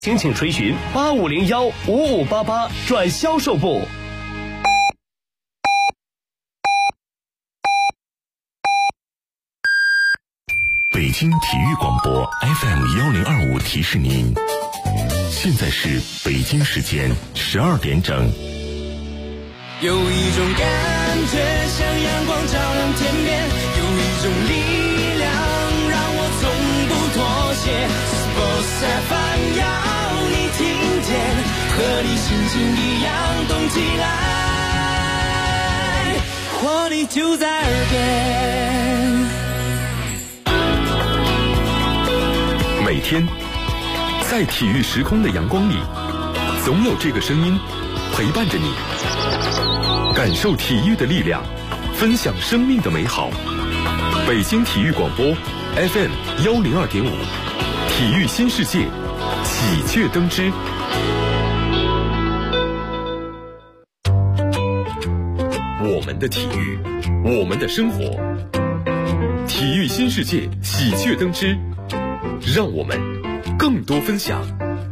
请垂询85015588转销售部。 北京体育广播 FM1025提示您，现在是北京时间12点整。 有一种感觉像阳光照亮天边，有一种力量让我从不妥协。Sports FM 要你听见，和你心情一样动起来，活力就在耳边。 每天在体育时空的阳光里，总有这个声音陪伴着你，感受体育的力量，分享生命的美好。北京体育广播 FM102.5，体育新世界，喜鹊登枝。我们的体育，我们的生活，体育新世界，喜鹊登枝，让我们更多分享。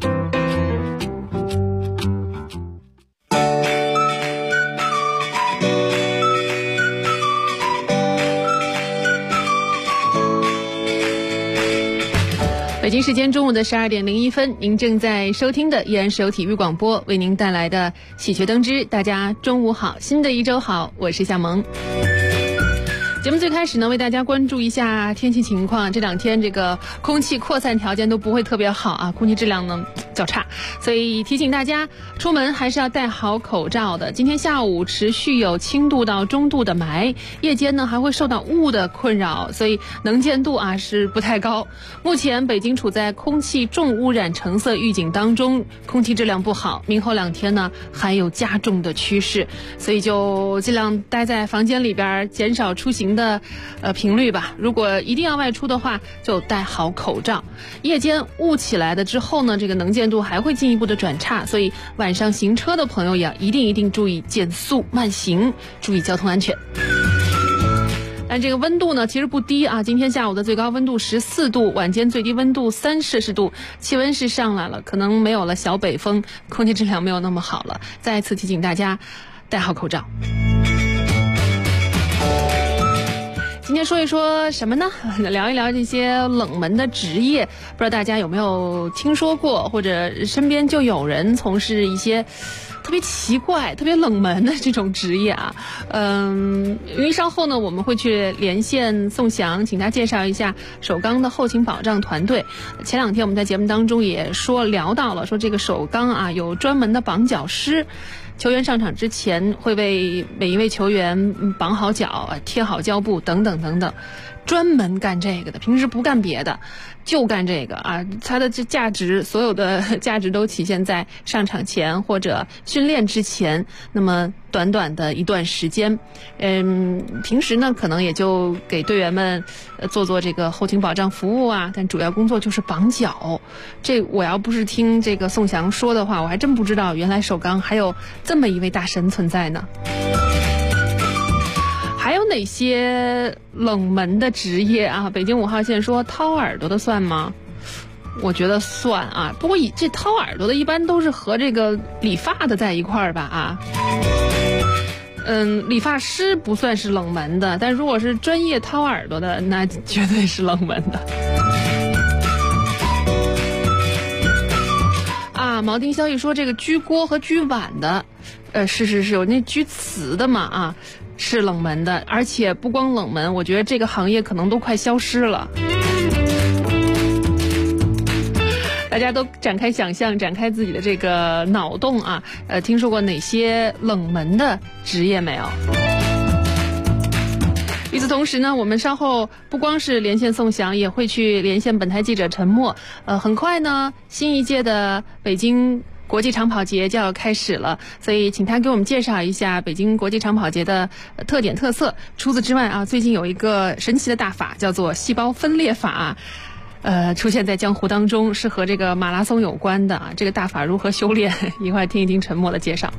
北京时间中午的12点01分，您正在收听的依然是由体育广播为您带来的喜鹊登枝。大家中午好，新的一周好，我是夏萌。节目最开始呢，为大家关注一下天气情况。这两天这个空气扩散条件都不会特别好啊，空气质量呢较差，所以提醒大家出门还是要戴好口罩的。今天下午持续有轻度到中度的霾，夜间呢还会受到雾的困扰，所以能见度是不太高。目前北京处在空气重污染橙色预警当中，空气质量不好，明后2天呢还有加重的趋势，所以就尽量待在房间里边，减少出行的频率吧。如果一定要外出的话，就戴好口罩。夜间雾起来的之后呢，这个能见度还会进一步的转差，所以晚上行车的朋友也一定注意减速慢行，注意交通安全。但这个温度呢其实不低啊，今天下午的最高温度14度，晚间最低温度3摄氏度，气温是上来了，可能没有了小北风，空气质量没有那么好了。再次提醒大家戴好口罩。今天说一说什么呢？聊一聊这些冷门的职业，不知道大家有没有听说过，或者身边就有人从事一些特别奇怪、特别冷门的这种职业啊。因为稍后呢，我们会去连线宋翔，请他介绍一下首钢的后勤保障团队。前2天我们在节目当中也聊到了，说这个首钢有专门的绑脚师。球员上场之前会为每一位球员绑好脚、贴好胶布等等等等，专门干这个的，平时不干别的，就干这个啊。它的价值，所有的价值都体现在上场前或者训练之前，那么短短的一段时间。平时呢可能也就给队员们做这个后勤保障服务啊，但主要工作就是绑脚。这我要不是听这个宋翔说的话，我还真不知道原来首钢还有这么一位大神存在呢。还有哪些冷门的职业啊？北京5号线说掏耳朵的算吗？我觉得算啊，不过这掏耳朵的一般都是和这个理发的在一块儿吧啊。理发师不算是冷门的，但如果是专业掏耳朵的，那绝对是冷门的。铆钉消息说这个居锅和居碗的，是有那居瓷的嘛啊，是冷门的，而且不光冷门，我觉得这个行业可能都快消失了。大家都展开想象，展开自己的这个脑洞啊，听说过哪些冷门的职业没有？与此同时呢，我们稍后不光是连线宋翔，也会去连线本台记者陈默。很快呢，新一届的北京国际长跑节就要开始了，所以请他给我们介绍一下北京国际长跑节的特点特色。除此之外啊，最近有一个神奇的大法叫做细胞分裂法，出现在江湖当中，是和这个马拉松有关的啊。这个大法如何修炼？一会儿听一听陈默的介绍。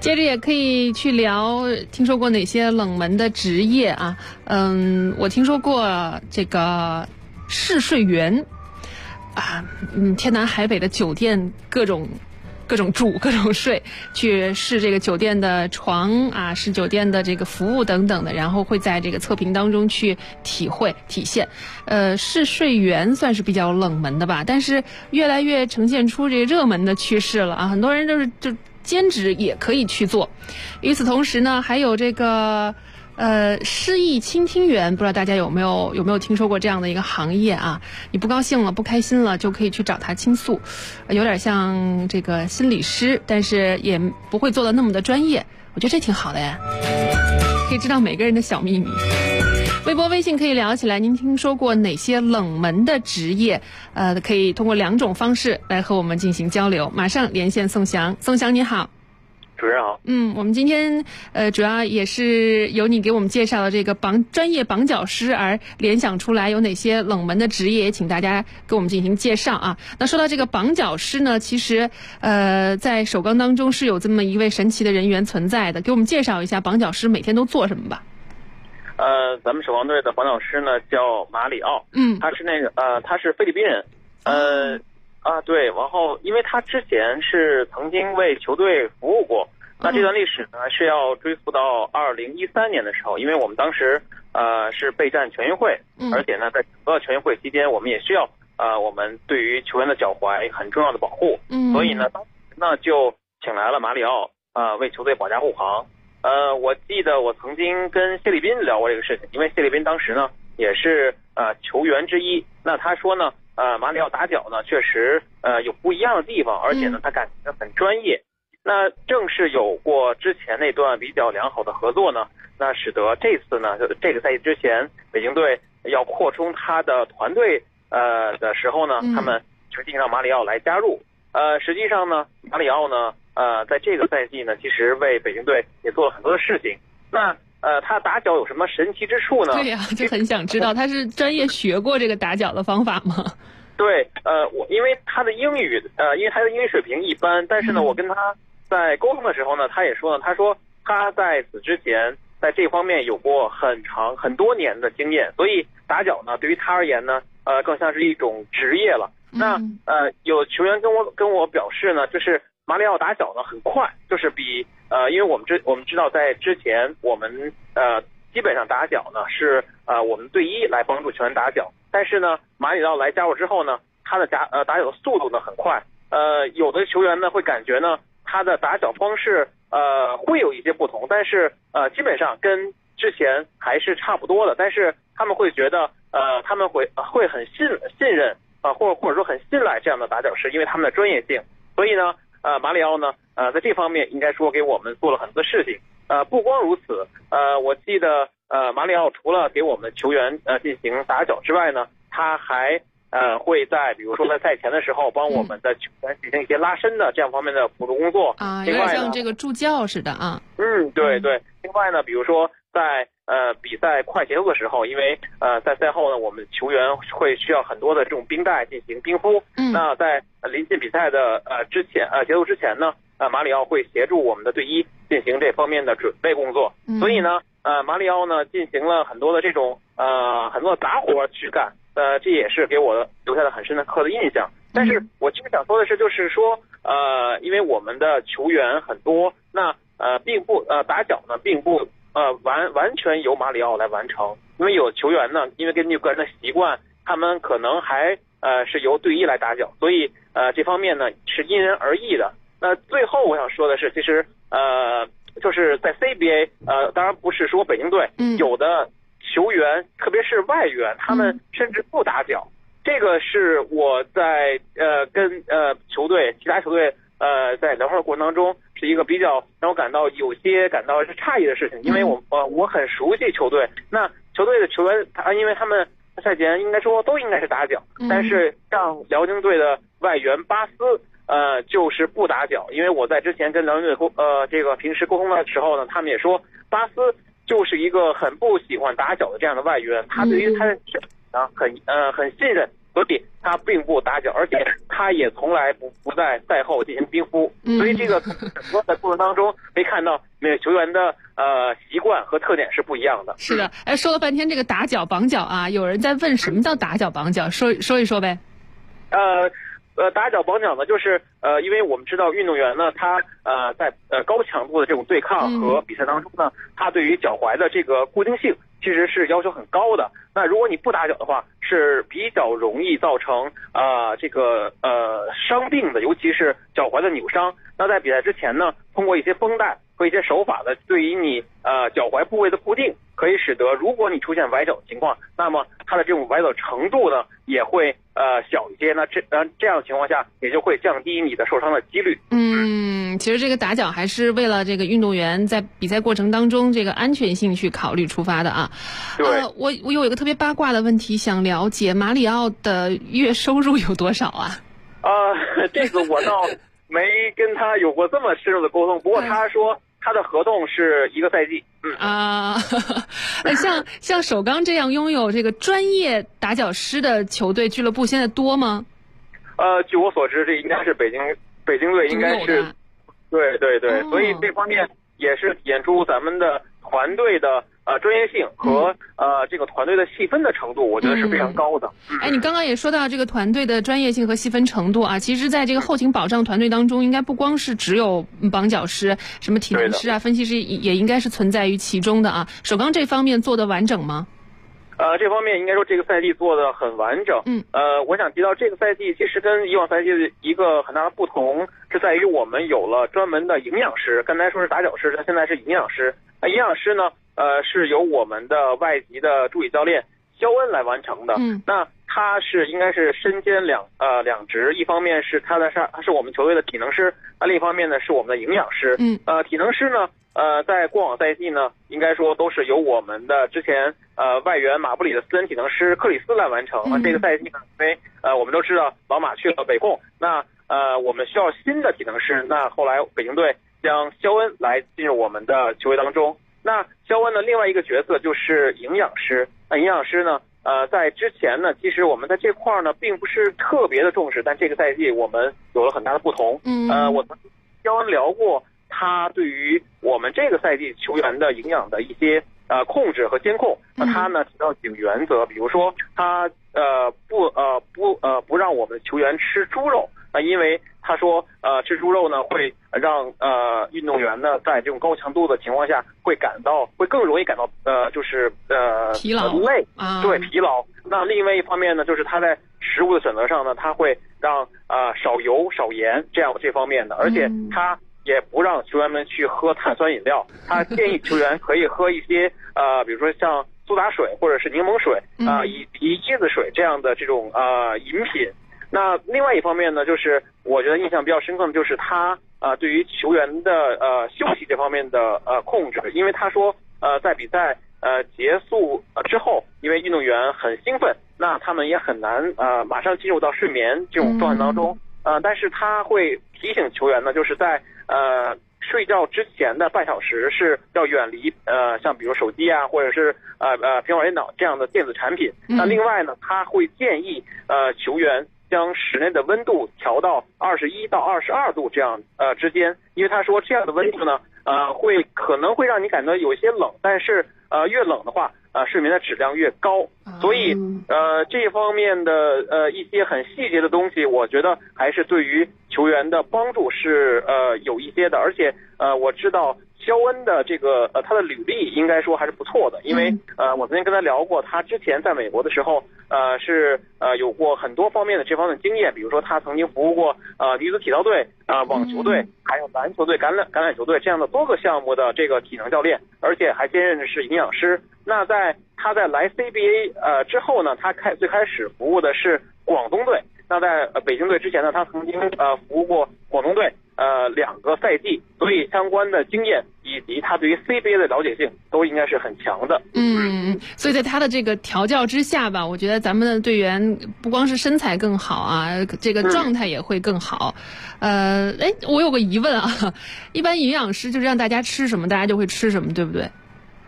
接着也可以去聊，听说过哪些冷门的职业啊？我听说过这个试睡员啊，天南海北的酒店各种住各种睡，去试这个酒店的床啊，试酒店的这个服务等等的，然后会在这个测评当中去体现。试睡员算是比较冷门的吧，但是越来越呈现出这个热门的趋势了啊，很多人就兼职也可以去做。与此同时呢，还有这个失忆倾听员，不知道大家有没有听说过这样的一个行业啊？你不高兴了、不开心了，就可以去找他倾诉，有点像这个心理师，但是也不会做的那么的专业。我觉得这挺好的呀，可以知道每个人的小秘密。微博、微信可以聊起来。您听说过哪些冷门的职业？可以通过2种方式来和我们进行交流。马上连线宋翔，宋翔你好。 主任好。 我们今天主要也是由你给我们介绍的这个专业绑脚师而联想出来有哪些冷门的职业，也请大家给我们进行介绍啊。那说到这个绑脚师呢，其实在首钢当中是有这么一位神奇的人员存在的，给我们介绍一下绑脚师每天都做什么吧。 咱们首钢队的绑脚师呢叫马里奥，他是他是菲律宾人，对，然后因为他之前是曾经为球队服务过，那这段历史呢是要追溯到2013年的时候，因为我们当时是备战全运会，而且呢在整个全运会期间，我们也需要我们对于球员的脚踝很重要的保护，所以呢当时呢就请来了马里奥为球队保驾护航。我记得我曾经跟谢立斌聊过这个事情，因为谢立斌当时呢也是球员之一，那他说呢马里奥打脚呢确实有不一样的地方，而且呢他感觉很专业。那正是有过之前那段比较良好的合作呢，那使得这次呢这个赛季之前北京队要扩充他的团队的时候呢，他们决定让马里奥来加入。实际上呢马里奥呢在这个赛季呢其实为北京队也做了很多的事情。那他打脚有什么神奇之处呢？ 对呀，就很想知道他是专业学过这个打脚的方法吗？ 对，因为他的英语水平一般，但是呢我跟他在沟通的时候呢，他也说呢，他说他在此之前在这方面有过很多年的经验，所以打脚呢对于他而言呢更像是一种职业了。那有球员跟我表示呢，就是马里奥打脚呢很快，就是比因为我们知道在之前我们基本上打脚呢是我们队医来帮助球员打脚，但是呢马里奥来加入之后呢，他的打脚的速度呢很快，有的球员呢会感觉呢他的打脚方式会有一些不同，但是基本上跟之前还是差不多的，但是他们会觉得他们会很信任或者说很信赖这样的打脚师，因为他们的专业性。所以呢马里奥呢在这方面应该说给我们做了很多事情。不光如此，我记得马里奥除了给我们的球员进行打脚之外呢，他还会在比如说在赛前的时候帮我们的球员进行一些拉伸的这样方面的辅助工作啊，有点像这个助教似的啊。 对对。另外呢，比如说在比赛快结束的时候，因为在赛后呢，我们球员会需要很多的这种冰袋进行冰敷。那在临近比赛的结束之前呢，马里奥会协助我们的队医进行这方面的准备工作。所以呢，马里奥呢进行了很多的这种很多的杂活去干。这也是给我留下了很深刻的印象。但是我其实想说的是，就是说因为我们的球员很多，那并不打脚呢并不完全由马里奥来完成，因为有球员呢，因为根据个人的习惯，他们可能还是由队医来打脚，所以这方面呢是因人而异的。那最后我想说的是，其实就是在 CBA 当然不是说北京队有的球员特别是外援他们甚至不打脚，这个是我在跟球队其他球队在聊天的过程当中是一个比较让我感到是诧异的事情。因为我很熟悉球队，那球队的球员因为他们赛前应该说都应该是打脚，但是像辽宁队的外援巴斯就是不打脚。因为我在之前跟辽宁队这个平时沟通的时候呢，他们也说巴斯就是一个很不喜欢打脚的这样的外援，他对于他的很信任，所以他并不打脚，而且他也从来不在赛后进行冰敷，所以这个整个在过程当中可以看到每个球员的习惯和特点是不一样的。 是的，说了半天这个打脚绑脚啊，有人在问什么叫打脚绑脚，说一说呗。 打脚绑脚呢，就是因为我们知道运动员呢，他在高强度的这种对抗和比赛当中呢，他对于脚踝的这个固定性其实是要求很高的。那如果你不打脚的话，是比较容易造成这个伤病的，尤其是脚踝的扭伤。那在比赛之前呢，通过一些绷带和一些手法的对于你脚踝部位的固定，可以使得如果你出现崴脚的情况，那么它的这种崴脚程度呢也会小一些。那这样的情况下，也就会降低你的受伤的几率。 其实这个打脚还是为了这个运动员在比赛过程当中这个安全性去考虑出发的啊。 对。 我有一个特别八卦的问题想了解，马里奥的月收入有多少啊？ 这个我倒没跟他有过这么深入的沟通，不过他说他的合同是1个赛季。 像首钢这样拥有这个专业打脚师的球队俱乐部现在多吗？ 据我所知，这应该是北京队应该是，对，所以这方面也是体现出咱们的团队的专业性和这个团队的细分的程度，我觉得是非常高的。 你刚刚也说到这个团队的专业性和细分程度啊，其实在这个后勤保障团队当中，应该不光是只有绑脚师，什么体能师啊、分析师也应该是存在于其中的啊。首钢这方面做得完整吗？ 这方面应该说这个赛季做得很完整。我想提到这个赛季其实跟以往赛季的一个很大的不同是在于我们有了专门的营养师，刚才说是打脚师，他现在是营养师。营养师呢，是由我们的外籍的助理教练肖恩来完成的。那他应该是身兼两职，一方面是他是我们球队的体能师，另一方面呢是我们的营养师。体能师呢，在过往赛季呢，应该说都是由我们的之前外援马布里的私人体能师克里斯来完成。这个赛季呢，因为我们都知道老马去了北控，那我们需要新的体能师，那后来北京队将肖恩来进入我们的球队当中。那肖恩的另外一个角色就是营养师。那营养师呢，在之前呢，其实我们在这块呢并不是特别的重视，但这个赛季我们有了很大的不同。我曾跟肖恩聊过他对于我们这个赛季球员的营养的一些控制和监控。那他呢提到几个原则，比如说他不让我们球员吃猪肉，因为他说吃猪肉呢会让运动员呢在这种高强度的情况下会更容易感到就是疲劳累，对，疲劳。那另外一方面呢，就是他在食物的选择上呢，他会让少油少盐这方面的，而且他也不让球员们去喝碳酸饮料，他建议球员可以喝一些比如说像苏打水或者是柠檬水以及椰子水这样的这种饮品。那另外一方面呢，就是我觉得印象比较深刻的就是他对于球员的休息这方面的控制，因为他说在比赛结束之后，因为运动员很兴奋，那他们也很难马上进入到睡眠这种状态当中。但是他会提醒球员呢，就是在睡觉之前的半小时是要远离像比如手机啊，或者是平板电脑这样的电子产品。那另外呢，他会建议球员将室内的温度调到21到22度这样之间，因为他说这样的温度呢可能会让你感到有一些冷，但是越冷的话睡眠的质量越高。所以这方面的一些很细节的东西，我觉得还是对于球员的帮助是有一些的。而且我知道肖恩的这个他的履历应该说还是不错的，因为我昨天跟他聊过，他之前在美国的时候是有过很多方面的这方面的经验，比如说他曾经服务过女子体操队网球队还有篮球队橄榄球队这样的多个项目的这个体能教练，而且还兼任的是营养师。那他在来 CBA 之后呢，他最开始服务的是广东队。那在北京队之前呢，他曾经服务过广东队2个赛季，所以相关的经验以及他对于 CBA 的了解性都应该是很强的。 所以在他的这个调教之下吧，我觉得咱们的队员不光是身材更好啊，这个状态也会更好。我有个疑问啊，一般营养师就是让大家吃什么，大家就会吃什么，对不对？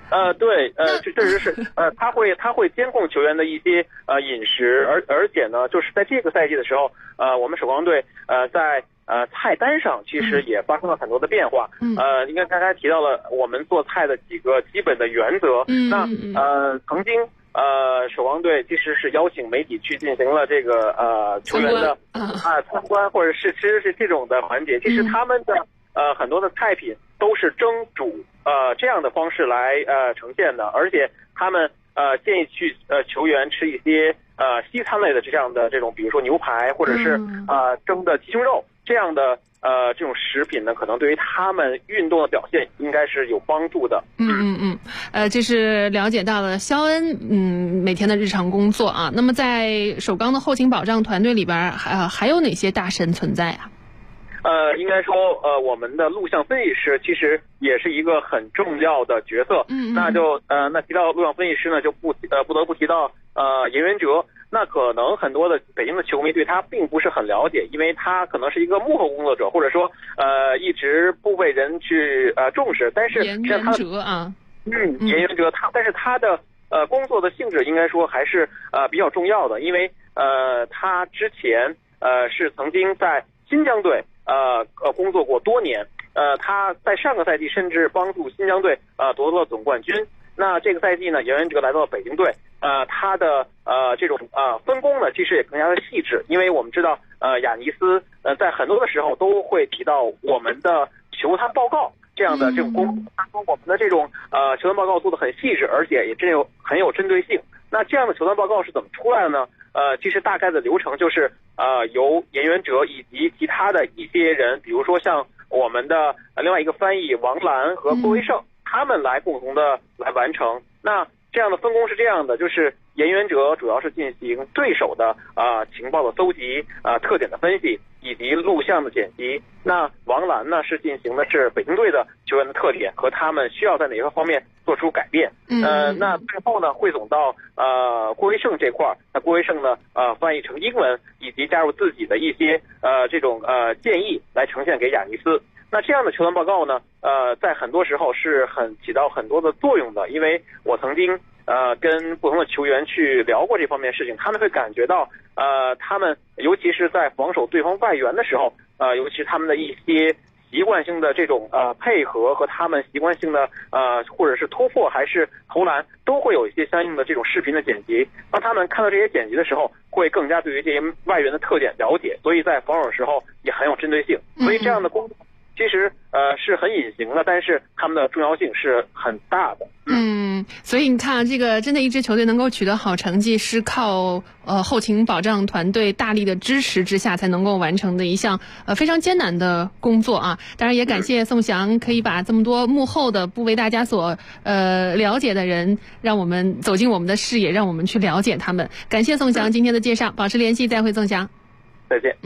对，确实是，他会监控球员的一些饮食，而且呢，就是在这个赛季的时候，我们首钢队在菜单上其实也发生了很多的变化。应该刚才提到了我们做菜的几个基本的原则。那曾经首钢队其实是邀请媒体去进行了这个球员的参观，或者是其实是这种的环节。其实他们的很多的菜品都是蒸煮这样的方式来呈现的，而且他们建议去球员吃一些西餐类的这样的这种，比如说牛排或者是蒸的鸡胸肉这样的这种食品呢，可能对于他们运动的表现应该是有帮助的。 这是了解到了肖恩每天的日常工作啊。那么在首钢的后勤保障团队里边还有哪些大神存在啊？ 应该说我们的录像分析师其实也是一个很重要的角色。那提到录像分析师呢，就不得不提到严元哲。那可能很多的北京的球迷对他并不是很了解，因为他可能是一个幕后工作者，或者说一直不被人去重视。但是严元哲啊， 严元哲但是他的工作的性质应该说还是比较重要的，因为他之前是曾经在新疆队工作过多年。他在上个赛季甚至帮助新疆队夺得了总冠军。那这个赛季呢，严元哲来到了北京队，他的这种分工呢，其实也更加的细致，因为我们知道雅尼斯在很多的时候都会提到我们的球探报告这样的这种工作，他说我们的这种球探报告做得很细致，而且也很有针对性。那这样的球探报告是怎么出来的呢？其实大概的流程就是由严元哲以及其他的一些人，比如说像我们的另外一个翻译王澜和郭维胜，他们来共同的来完成。那这样的分工是这样的，就是严元哲主要是进行对手的情报的搜集、特点的分析以及录像的剪辑。那王澜呢是进行的是北京队的球员的特点和他们需要在哪个方面做出改变。那最后呢汇总到郭维胜这块，那郭维胜呢翻译成英文以及加入自己的一些这种建议来呈现给雅尼斯。那这样的球探报告呢，在很多时候是起到很多的作用的，因为我曾经跟不同的球员去聊过这方面的事情，他们会感觉到他们尤其是在防守对方外援的时候，尤其是他们的一些习惯性的这种配合和他们习惯性的或者是突破还是投篮，都会有一些相应的这种视频的剪辑。当他们看到这些剪辑的时候，会更加对于这些外援的特点了解，所以在防守的时候也很有针对性。所以这样的工作其实是很隐形的，但是他们的重要性是很大的。 所以你看这个真的一支球队能够取得好成绩，是靠后勤保障团队大力的支持之下才能够完成的一项非常艰难的工作啊。当然也感谢宋翔可以把这么多幕后的不为大家所了解的人，让我们走进我们的视野，让我们去了解他们。感谢宋翔今天的介绍，保持联系，再会宋翔。 再见。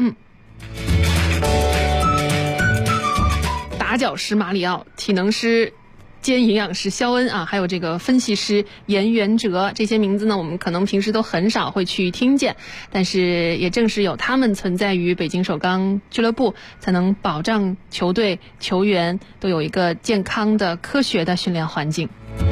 打脚师马里奥，体能师兼营养师肖恩啊，还有这个分析师严元哲，这些名字呢我们可能平时都很少会去听见，但是也正是有他们存在于北京首钢俱乐部，才能保障球队球员都有一个健康的科学的训练环境。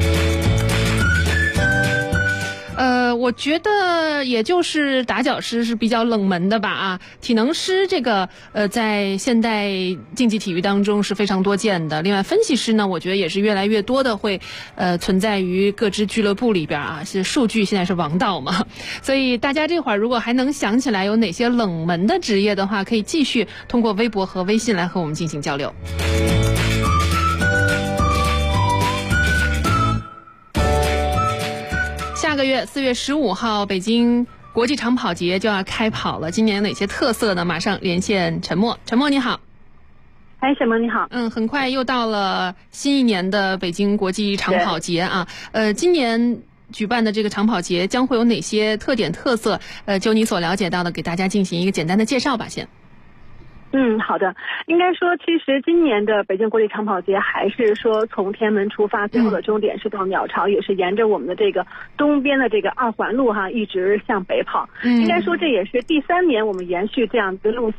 我觉得也就是打脚师是比较冷门的吧啊，体能师这个在现代竞技体育当中是非常多见的。另外分析师呢，我觉得也是越来越多的会存在于各支俱乐部里边啊，是数据现在是王道嘛，所以大家这会儿如果还能想起来有哪些冷门的职业的话，可以继续通过微博和微信来和我们进行交流。下个月4月15号，北京国际长跑节就要开跑了。今年有哪些特色呢？马上连线陈默。陈默你好。 小萌你好。 很快又到了新一年的北京国际长跑节啊。今年举办的这个长跑节将会有哪些特点特色？就你所了解到的，给大家进行一个简单的介绍吧，先。 好的。应该说其实今年的北京国际长跑节还是说从天安门出发，最后的终点是到鸟巢，也是沿着我们的这个东边的这个2环路一直向北跑。应该说这也是第3年我们延续这样的路线。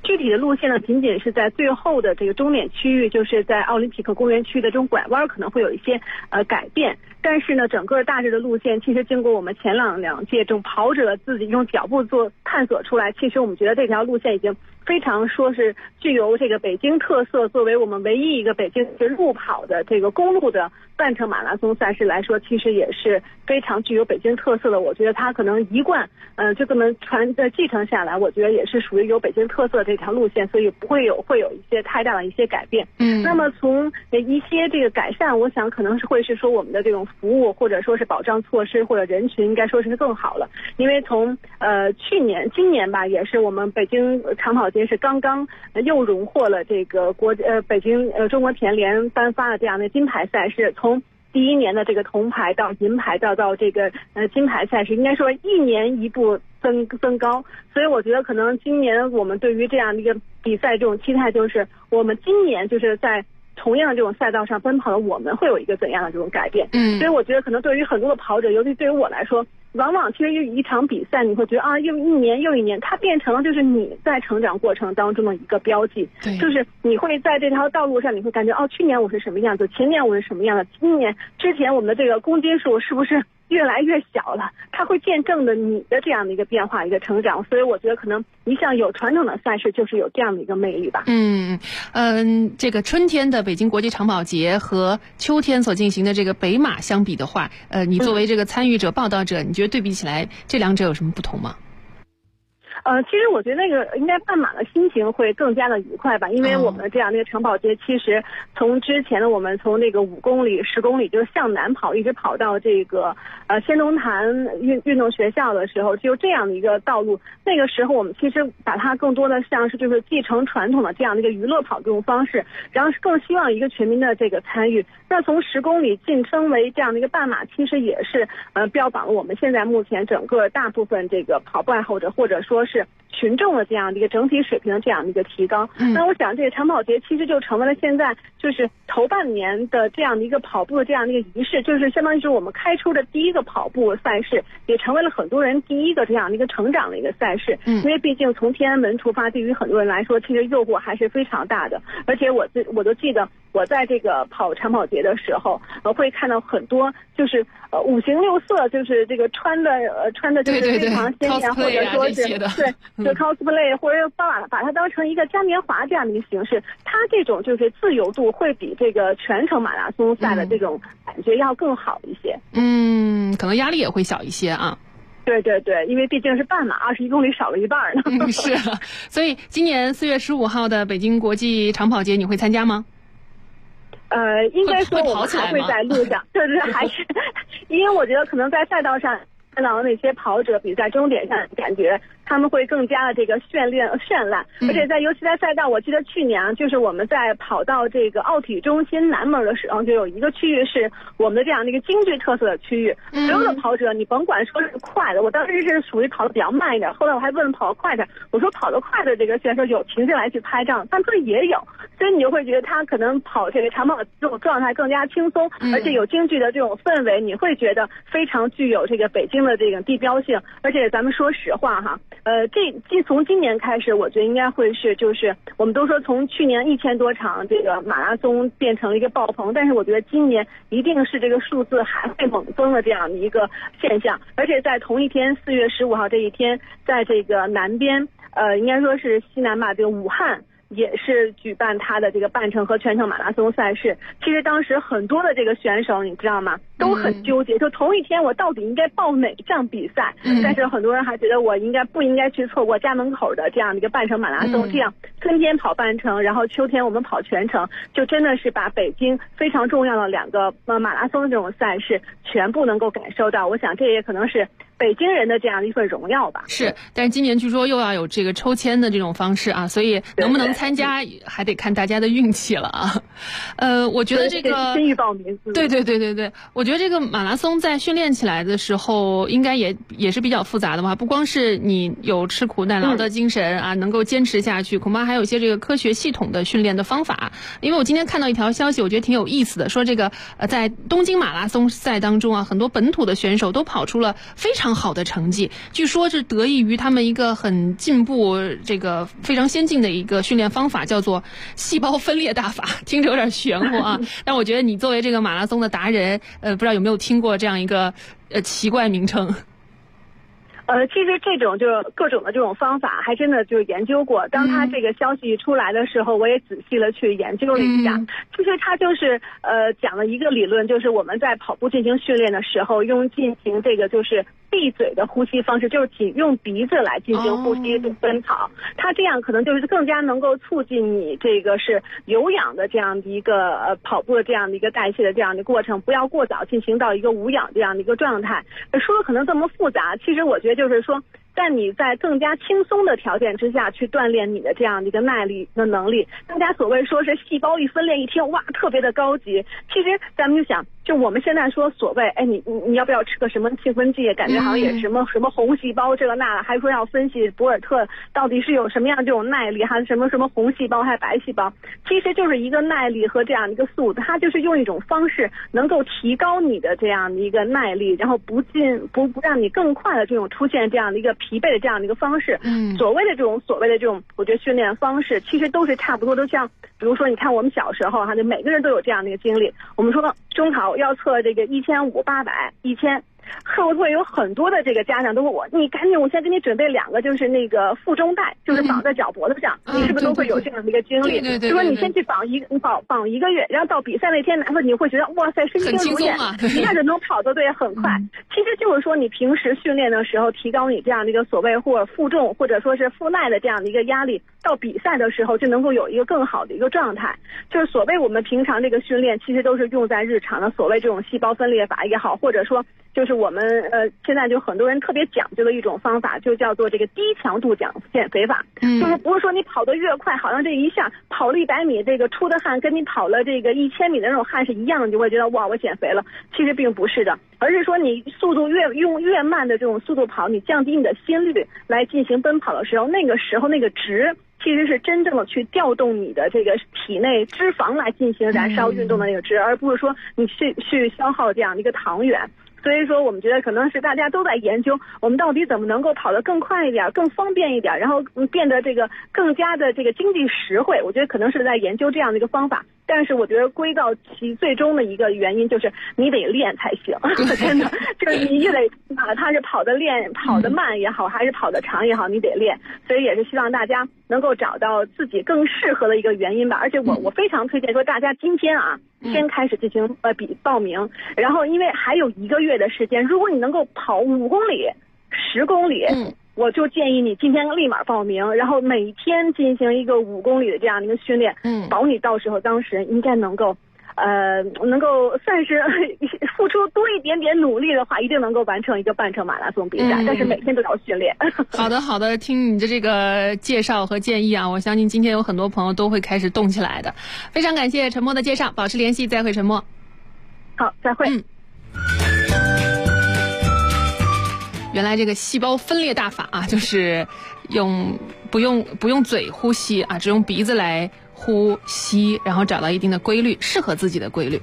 具体的路线呢，仅仅是在最后的这个终点区域，就是在奥林匹克公园区的这种拐弯可能会有一些改变。但是呢，整个大致的路线其实经过我们前两届这种跑者自己用脚步做探索出来，其实我们觉得这条路线已经非常说是具有这个北京特色，作为我们唯一一个北京路跑的这个公路的半程马拉松赛事来说，其实也是非常具有北京特色的。我觉得它可能一贯就这么继承下来，我觉得也是属于有北京特色的这条路线，所以会有一些太大的一些改变。那么从一些这个改善，我想可能是会是说我们的这种服务或者说是保障措施或者人群应该说是更好了。因为从今年吧，也是我们北京长跑节是刚刚又荣获了这个北京中国田联颁发的这样的金牌赛事，从第一年的这个铜牌到银牌到这个金牌赛事，应该说一年一步增高。所以我觉得可能今年我们对于这样的一个比赛这种期待，就是我们今年就是在同样这种赛道上奔跑的我们会有一个怎样的这种改变。所以我觉得可能对于很多的跑者，尤其对于我来说，往往其实一场比赛你会觉得又一年又一年，它变成了就是你在成长过程当中的一个标记。就是你会在这条道路上，你会感觉去年我是什么样子，前年我是什么样的，今年之前我们的这个公斤数是不是越来越小了，它会见证的你的这样的一个变化，一个成长。所以我觉得可能一项有传统的赛事就是有这样的一个魅力吧。 这个春天的北京国际长跑节和秋天所进行的这个北马相比的话，你作为这个参与者报道者，你觉得对比起来这两者有什么不同吗？ 其实我觉得那个应该半马的心情会更加的愉快吧，因为我们这样的一个长跑节，其实从之前的我们从那个5公里、10公里就是向南跑，一直跑到这个仙农坛运动学校的时候，就这样的一个道路。那个时候我们其实把它更多的像是就是继承传统的这样的一个娱乐跑这种方式，然后更希望一个全民的这个参与。那从10公里晋升为这样的一个半马，其实也是标榜了我们现在目前整个大部分这个跑步爱好者或者说是群众的这样的一个整体水平的这样的一个提高。那我想这个长跑节其实就成为了现在就是头半年的这样的一个跑步的这样的一个仪式，就是相当于是我们开出的第一个跑步赛事，也成为了很多人第一个这样的一个成长的一个赛事。因为毕竟从天安门出发，对于很多人来说其实诱惑还是非常大的。而且我都记得我在这个跑长跑节的时候会看到很多就是五行六色，就是这个穿的就是非常鲜艳，或者说是就 cosplay 或者把它当成一个嘉年华这样的一个形式，它这种就是自由度会比这个全程马拉松赛的这种感觉要更好一些。 可能压力也会小一些啊。 对，因为毕竟是半马，21公里少了一半呢。 是，所以今年4月15号的北京国际长跑节你会参加吗？ 应该说我们还会在路上，就是还是因为我觉得可能在赛道上看到那些跑者比赛终点上，感觉他们会更加的这个绚烂，而且尤其在赛道，我记得去年就是我们在跑到这个奥体中心南门的时候，就有一个区域是我们的这样的一个京剧特色的区域，所有的跑者你甭管说是快的，我当时是属于跑得比较慢一点，后来我还问跑得快点，我说跑得快的这个选手有停下来去拍照，但他也有，所以你就会觉得他可能跑这个长跑这种状态更加轻松，而且有京剧的这种氛围，你会觉得非常具有这个北京的这个地标性。而且咱们说实话哈，从今年开始，我觉得应该会是就是我们都说从去年1000多场这个马拉松变成了一个爆棚，但是我觉得今年一定是这个数字还会猛增的这样的一个现象。而且在同一天4月15号这一天，在这个南边应该说是西南吧，这个武汉也是举办他的这个半程和全程马拉松赛事。其实当时很多的这个选手你知道吗，都很纠结，就同一天我到底应该报哪项比赛。但是很多人还觉得我不应该去错过家门口的这样的一个半程马拉松，这样春天跑半程，然后秋天我们跑全程，就真的是把北京非常重要的2个马拉松这种赛事全部能够感受到。我想这也可能是北京人的这样的一份荣耀吧。 是，但是今年据说又要有这个抽签的这种方式啊，所以能不能参加还得看大家的运气了啊。我觉得这个心欲报名。 对，我觉得这个马拉松在训练起来的时候应该也是比较复杂的嘛，不光是你有吃苦耐劳的精神啊，能够坚持下去，恐怕还有一些这个科学系统的训练的方法。因为我今天看到一条消息，我觉得挺有意思的，说这个在东京马拉松赛当中啊，很多本土的选手都跑出了非常常好的成绩，据说是得益于他们一个很进步、这个非常先进的一个训练方法，叫做细胞分裂大法，听着有点玄乎啊。但我觉得你作为这个马拉松的达人，不知道有没有听过这样一个奇怪名称？ 其实这种就是各种的这种方法，还真的就是研究过。当他这个消息出来的时候，我也仔细了去研究了一下。其实他就是讲了一个理论，就是我们在跑步进行训练的时候，进行这个就是闭嘴的呼吸方式，就是仅用鼻子来进行呼吸奔跑。它这样可能就是更加能够促进你这个是有氧的这样的一个跑步的这样的一个代谢的这样的过程，不要过早进行到一个无氧这样的一个状态。说的可能这么复杂，其实我觉得就是说，在你在更加轻松的条件之下去锻炼你的这样的一个耐力的能力，大家所谓说是细胞一分裂，一听哇特别的高级。其实咱们就想，就我们现在说所谓你要不要吃个什么兴奋剂，感觉好像也什么红细胞这个那还说要分析博尔特到底是有什么样这种耐力，还是什么红细胞还是白细胞，其实就是一个耐力和这样的一个速度，它就是用一种方式能够提高你的这样的一个耐力，然后不让你更快的这种出现这样的一个疲惫的这样的一个方式。所谓的这种我觉得训练方式其实都是差不多，都像比如说你看我们小时候就每个人都有这样的一个经历，我们说中考要测这个1500、800、1000，会不会有很多的这个家长都问我，你赶紧我先给你准备2个就是那个负重带，就是绑在脚脖子上，你是不是都会有这样的一个经历？就说你先去绑一个月，然后到比赛那天拿回你会觉得哇塞身轻如燕，一下就能跑得对很快。其实就是说你平时训练的时候提高你这样的一个所谓或者负重或者说是负耐的这样的一个压力，到比赛的时候就能够有一个更好的一个状态。就是所谓我们平常这个训练其实都是用在日常的所谓这种细胞分裂法也好，或者说就是我们现在就很多人特别讲究的一种方法，就叫做这个低强度减肥法。就是不是说你跑得越快，好像这一下跑了100米这个出的汗跟你跑了这个1000米的那种汗是一样的，你就会觉得哇我减肥了。其实并不是的，而是说你速度越慢的这种速度跑，你降低你的心率来进行奔跑的时候，那个时候那个值其实是真正的去调动你的这个体内脂肪来进行燃烧运动的那个值，而不是说你去消耗这样的一个糖原。所以说我们觉得可能是大家都在研究我们到底怎么能够跑得更快一点更方便一点，然后变得这个更加的这个经济实惠。我觉得可能是在研究这样的一个方法，但是我觉得归到其最终的一个原因就是你得练才行真的就是你也得哪怕是跑得慢也好，还是跑得长也好，你得练。所以也是希望大家能够找到自己更适合的一个原因吧。而且我非常推荐说大家今天先开始进行报名，然后因为还有1个月的时间，如果你能够跑5公里、10公里，我就建议你今天立马报名，然后每天进行一个5公里的这样的一个训练，保你当时应该能够算是付出多一点点努力的话，一定能够完成一个半程马拉松比赛。但是每天都要训练。 好的，听你的这个介绍和建议啊，我相信今天有很多朋友都会开始动起来的。非常感谢陈默的介绍，保持联系，再会陈默。 好，再会。 原来这个细胞分裂大法就是不用嘴呼吸只用鼻子来呼吸，然后找到一定的规律，适合自己的规律。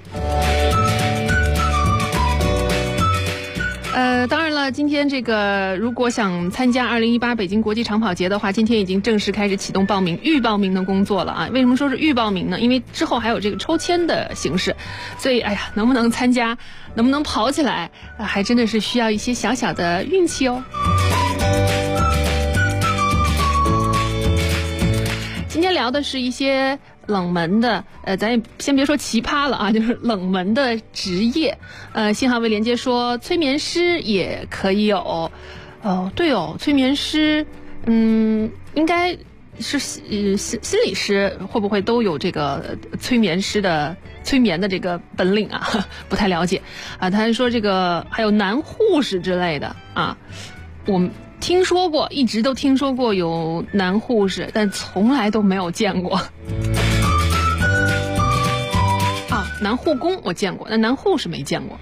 当然了，今天这个如果想参加2018北京国际长跑节的话，今天已经正式开始启动预报名的工作了为什么说是预报名呢？因为之后还有这个抽签的形式，所以能不能参加，能不能跑起来还真的是需要一些小小的运气哦。今天聊的是一些冷门的咱也先别说奇葩了就是冷门的职业。信号未连接说催眠师也可以有对催眠师应该是心理师会不会都有这个催眠的这个本领不太了解他说这个还有男护士之类的我们听说过，一直都听说过有男护士，但从来都没有见过。男护工我见过，那男护士没见过。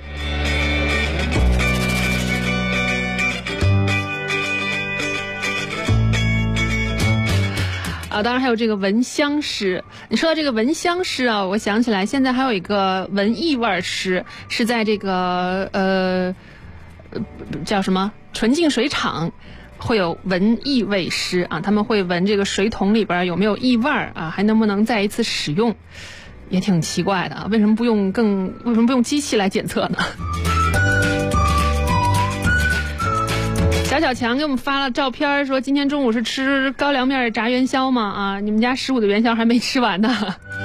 当然还有这个闻香师。你说到这个闻香师我想起来现在还有一个闻异味师，是在这个叫什么纯净水厂会有闻异味师啊，他们会闻这个水桶里边有没有异味啊，还能不能再一次使用，也挺奇怪的啊，为什么不用机器来检测呢？小强给我们发了照片，说今天中午是吃高粱面炸元宵吗？啊，你们家15的元宵还没吃完呢。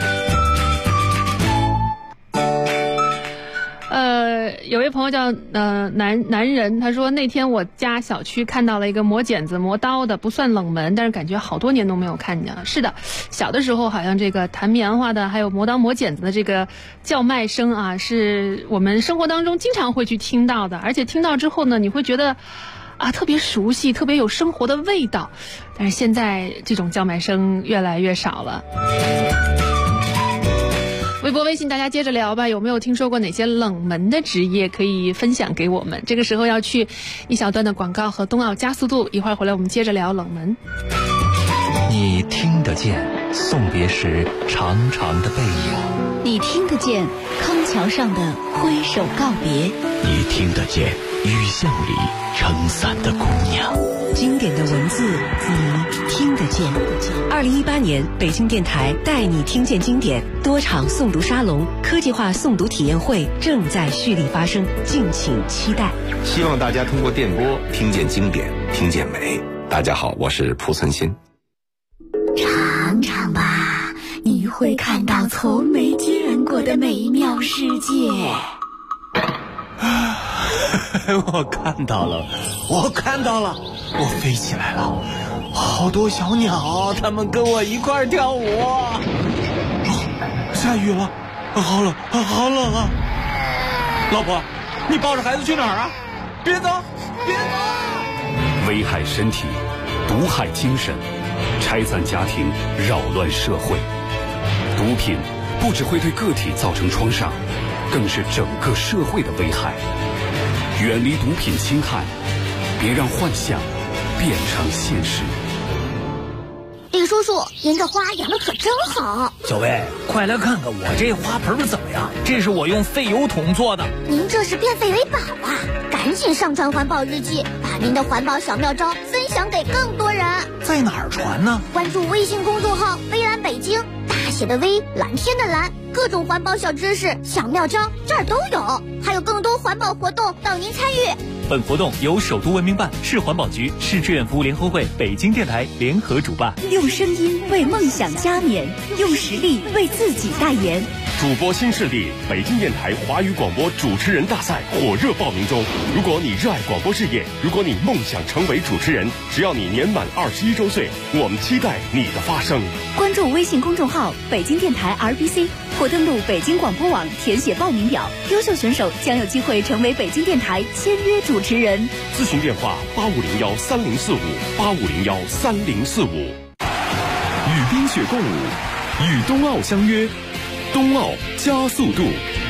有位朋友叫男人，他说那天我家小区看到了一个磨剪子磨刀的，不算冷门，但是感觉好多年都没有看见了。是的，小的时候好像这个弹棉花的还有磨刀磨剪子的这个叫卖声啊，是我们生活当中经常会去听到的，而且听到之后呢，你会觉得啊特别熟悉，特别有生活的味道。但是现在这种叫卖声越来越少了。微博微信大家接着聊吧，有没有听说过哪些冷门的职业可以分享给我们？这个时候要去一小段的广告和冬奥加速度，一会儿回来我们接着聊冷门。 你听得见送别时长长的背影， 你听得见康桥上的挥手告别， 你听得见雨巷里撑伞的姑娘。 经典的文字你听得见。 2018年北京电台带你听见经典多场诵读沙龙、科技化诵读体验会正在蓄力发生，敬请期待。 希望大家通过电波听见经典，听见美。大家好，我是濮存昕。 尝尝吧，你会看到从没见过的美妙世界。 我看到了，我飞起来了，好多小鸟，它们跟我一块儿跳舞。下雨了，好冷啊！老婆，你抱着孩子去哪儿啊？别走！ 危害身体，毒害精神，拆散家庭，扰乱社会。毒品不只会对个体造成创伤，更是整个社会的危害。远离毒品侵害，别让幻想变成现实。 李叔叔，您这花养的可真好。 小薇，快来看看我这花盆怎么样？这是我用废油桶做的。 您这是变废为宝啊！赶紧上传环保日记，把您的环保小妙招分享给更多人。 在哪儿传呢？ 关注微信公众号微蓝北京，大写的微，蓝天的蓝，各种环保小知识、小妙招这儿都有，还有更多环保活动等您参与。 本活动由首都文明办、市环保局、市志愿服务联合会、北京电台联合主办。 用声音为梦想加冕，用实力为自己代言。 主播新势力北京电台华语广播主持人大赛火热报名中。如果你热爱广播事业，如果你梦想成为主持人，只要你年满21周岁，我们期待你的发声。 关注微信公众号北京电台 RBC 或登录北京广播网填写报名表，优秀选手将有机会成为北京电台签约主持人。 咨询电话85013045 85013045。 与冰雪共舞，与冬奥相约，冬奥加速度。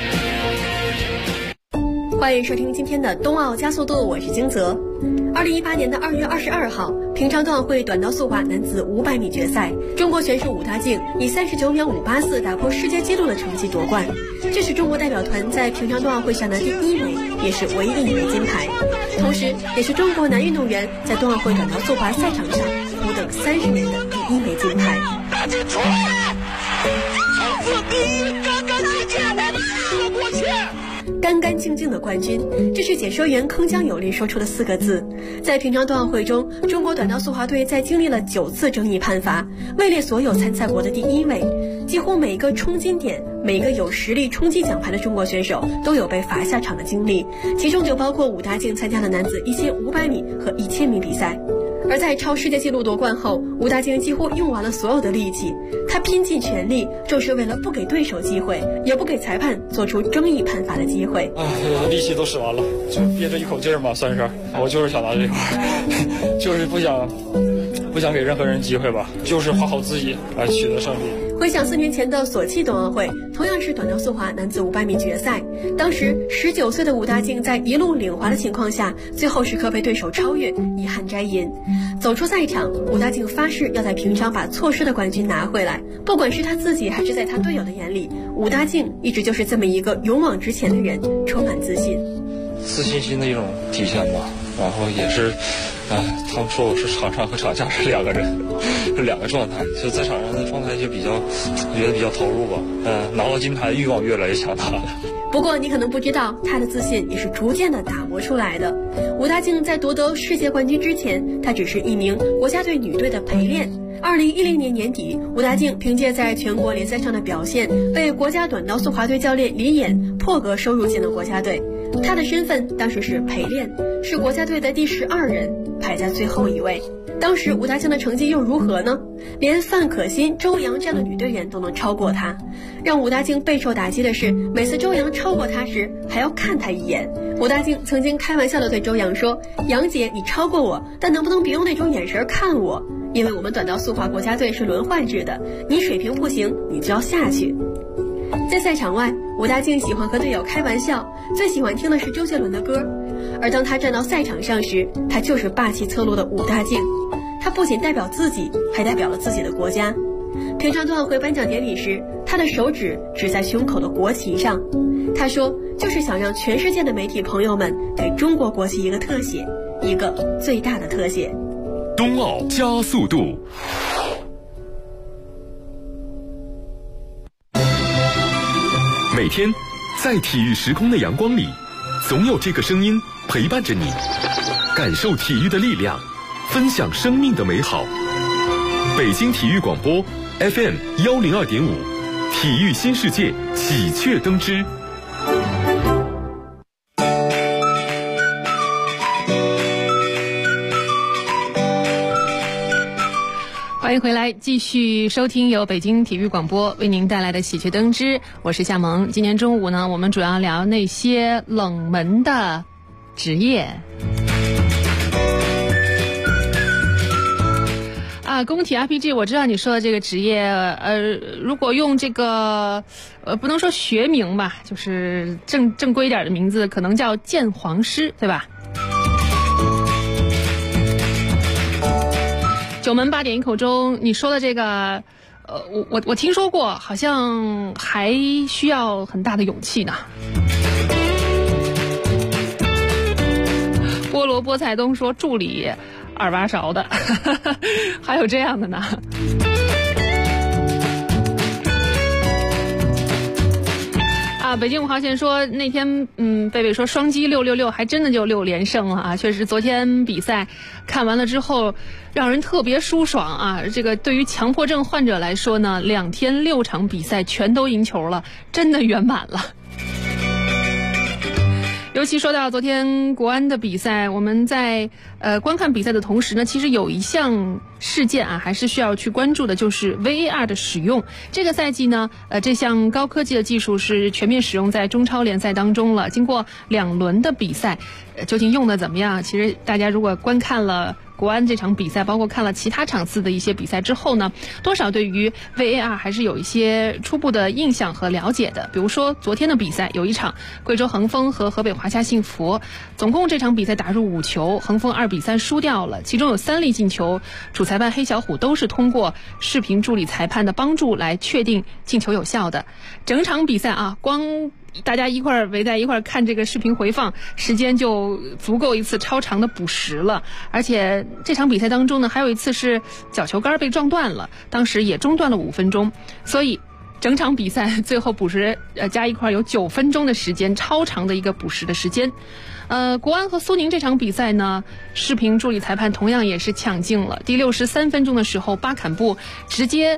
欢迎收听今天的冬奥加速度，我是金泽。2018年的2月22号，平昌冬奥会短道速滑男子500米决赛，中国选手武大靖以39秒584打破世界纪录的成绩夺冠，这是中国代表团在平昌冬奥会上的第1枚，也是唯一1枚金牌，同时也是中国男运动员在冬奥会短道速滑赛场上苦等30年的第1枚金牌。大靖出来，从此第一，干干净净，我们4个国旗。干干净净的冠军，这是解说员铿锵有力说出的4个字。在平昌冬奥会中，中国短道速滑队在经历了9次争议判罚，位列所有参赛国的第1位。几乎每一个冲金点，每一个有实力冲击奖牌的中国选手都有被罚下场的经历，其中就包括武大靖参加了男子1500米和1000米比赛。而在超世界纪录夺冠后，武大靖几乎用完了所有的力气，他拼尽全力，就是为了不给对手机会，也不给裁判做出争议判罚的机会。 力气都使完了，就憋着一口劲儿嘛，算是。我就是想拿这块，就是不想给任何人机会吧，就是画好自己来取得胜利。 回想4年前的索契冬奥会，同样是短道速滑男子500米决赛，当时19岁的武大靖在一路领滑的情况下，最后时刻被对手超越，遗憾摘银。走出赛场，武大靖发誓要在平昌把错失的冠军拿回来。不管是他自己还是在他队友的眼里，武大靖一直就是这么一个勇往直前的人，充满自信。 自信心的一种体现吧。然后也是，他们说我是场上和场下是两个人，是两个状态。就在场上的状态就我觉得比较投入吧。拿到金牌欲望越来越强大了。 不过你可能不知道，她的自信也是逐渐的打磨出来的。武大靖在夺得世界冠军之前，她只是一名国家队女队的陪练。2010年年底，武大靖凭借在全国联赛上的表现，被国家短道速滑队教练李岩破格收入进了国家队。他的身份当时是陪练，是国家队的第12人，排在最后一位。当时武大靖的成绩又如何呢？连范可新、周洋这样的女队员都能超过他。让武大靖备受打击的是，每次周洋超过他时还要看他一眼。武大靖曾经开玩笑地对周洋说：“杨姐，你超过我，但能不能别用那种眼神看我？因为我们短道速滑国家队是轮换制的，你水平不行，你就要下去。”在赛场外，武大靖喜欢和队友开玩笑，最喜欢听的是周杰伦的歌。而当他站到赛场上时，他就是霸气侧漏的武大靖。他不仅代表自己，还代表了自己的国家。平昌冬奥会颁奖典礼时，他的手指指在胸口的国旗上，他说就是想让全世界的媒体朋友们给中国国旗一个特写，一个最大的特写。 冬奥加速度。每天在体育时空的阳光里，总有这个声音陪伴着你，感受体育的力量，分享生命的美好。北京体育广播 FM 102.5，体育新世界喜鹊登枝。 欢迎回来，继续收听由北京体育广播为您带来的喜鹊登枝，我是夏萌。今天中午呢，我们主要聊那些冷门的职业。工体 RPG， 我知道你说的这个职业，如果用这个，不能说学名吧，就是正规一点的名字，可能叫鉴黄师，对吧？九门8点一口钟，你说的这个，我听说过，好像还需要很大的勇气呢。菠萝菠菜冬说助理2把勺的，还有这样的呢。北京5号线说那天贝贝说双击666，还真的就6连胜了啊！确实，昨天比赛看完了之后，让人特别舒爽啊！这个对于强迫症患者来说呢，2天6场比赛全都赢球了，真的圆满了。尤其说到昨天国安的比赛，我们在观看比赛的同时呢，其实有一项事件啊，还是需要去关注的，就是 VAR 的使用。这个赛季呢，这项高科技的技术是全面使用在中超联赛当中了。经过2轮的比赛，究竟用的怎么样？其实大家如果观看了国安这场比赛，包括看了其他场次的一些比赛之后呢，多少对于 VAR 还是有一些初步的印象和了解的。比如说昨天的比赛，有一场贵州恒丰和河北华夏幸福，总共这场比赛打入5球，恒丰2比3输掉了，其中有3粒进球，主裁判黑小虎都是通过视频助理裁判的帮助来确定进球有效的。整场比赛啊，光大家一块儿围在一块儿看这个视频回放，时间就足够一次超长的补时了。而且这场比赛当中呢，还有一次是角球杆被撞断了，当时也中断了5分钟，所以整场比赛最后补时加一块有9分钟的时间，超长的一个补时的时间。国安和苏宁这场比赛呢，视频助理裁判同样也是抢镜了。第63分钟的时候，巴坎布直接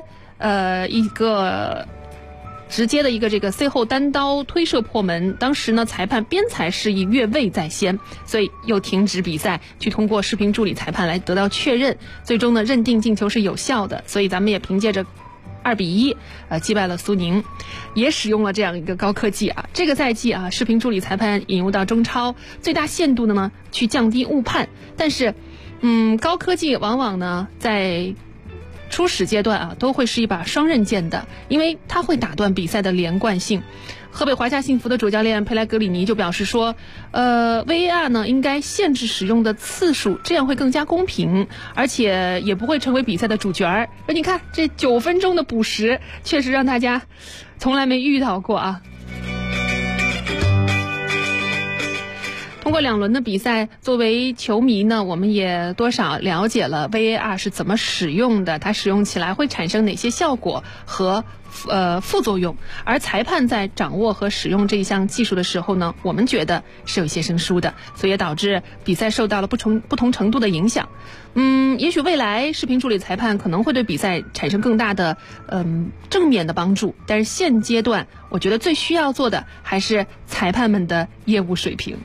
的一个这个 C 后单刀推射破门，当时呢裁判边裁示意越位在先，所以又停止比赛，去通过视频助理裁判来得到确认，最终呢认定进球是有效的，所以咱们也凭借着2比1击败了苏宁，也使用了这样一个高科技啊。这个赛季啊，视频助理裁判引入到中超，最大限度的呢去降低误判，但是高科技往往呢在初始阶段啊，都会是一把双刃剑的，因为它会打断比赛的连贯性。河北华夏幸福的主教练佩莱格里尼就表示说，VAR 呢应该限制使用的次数，这样会更加公平，而且也不会成为比赛的主角儿。你看这9分钟的补时，确实让大家从来没遇到过啊。 通过2轮的比赛，作为球迷呢，我们也多少了解了 VAR 是怎么使用的，它使用起来会产生哪些效果和副作用，而裁判在掌握和使用这一项技术的时候呢，我们觉得是有一些生疏的，所以也导致比赛受到了不同程度的影响。也许未来视频助理裁判可能会对比赛产生更大的正面的帮助，但是现阶段我觉得最需要做的还是裁判们的业务水平。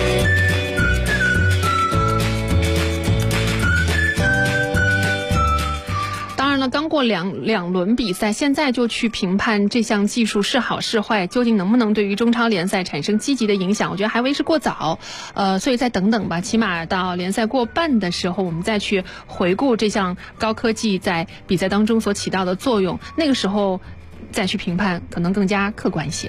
当然了，刚过两轮比赛，现在就去评判这项技术是好是坏，究竟能不能对于中超联赛产生积极的影响，我觉得还为时过早。所以再等等吧，起码到联赛过半的时候，我们再去回顾这项高科技在比赛当中所起到的作用，那个时候再去评判可能更加客观一些。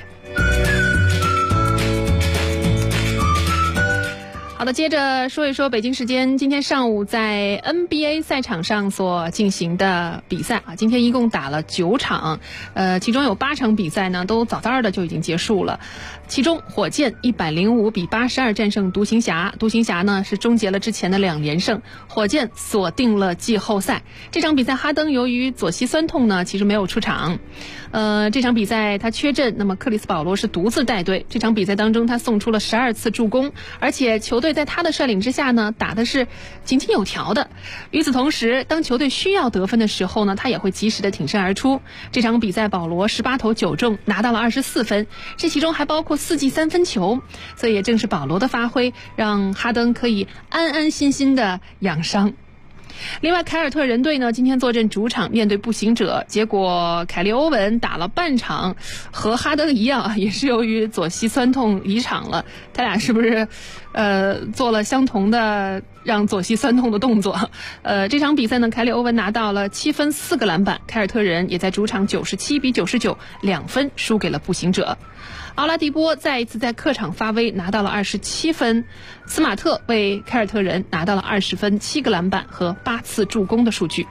好的，接着说一说北京时间今天上午在 NBA 赛场上所进行的比赛啊，今天一共打了9场，其中有8场比赛呢都早早的就已经结束了。其中火箭105比82战胜独行侠，独行侠呢是终结了之前的2连胜，火箭锁定了季后赛。这场比赛哈登由于左膝酸痛呢，其实没有出场。这场比赛他缺阵，那么克里斯保罗是独自带队。这场比赛当中他送出了12次助攻，而且球队在他的率领之下呢打的是井井有条的。与此同时，当球队需要得分的时候呢，他也会及时的挺身而出。这场比赛保罗18投9中，拿到了24分，这其中还包括4记3分球，所以也正是保罗的发挥让哈登可以安安心心的养伤。另外凯尔特人队呢今天坐镇主场面对步行者，结果凯利欧文打了半场，和哈登一样也是由于左膝酸痛离场了。他俩是不是做了相同的让左膝酸痛的动作？这场比赛呢凯利欧文拿到了7分4个篮板，凯尔特人也在主场97比99 2分输给了步行者。奥拉迪波再一次在客场发威，拿到了27分，斯马特为凯尔特人拿到了20分7个篮板和8次助攻的数据。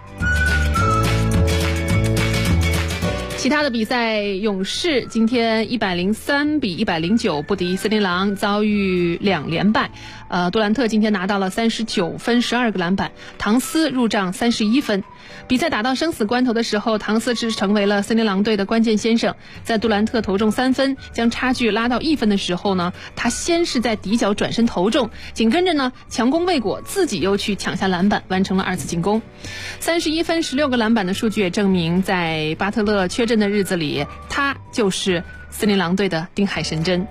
其他的比赛，勇士今天103比109不敌森林狼，遭遇2连败。杜兰特今天拿到了39分12个篮板，唐斯入账31分。比赛打到生死关头的时候，唐斯是成为了森林狼队的关键先生。在杜兰特投中3分，将差距拉到1分的时候呢，他先是在底角转身投中，紧跟着呢强攻未果，自己又去抢下篮板，完成了2次进攻。31分16个篮板的数据也证明，在巴特勒缺阵的日子里，他就是森林狼队的定海神针。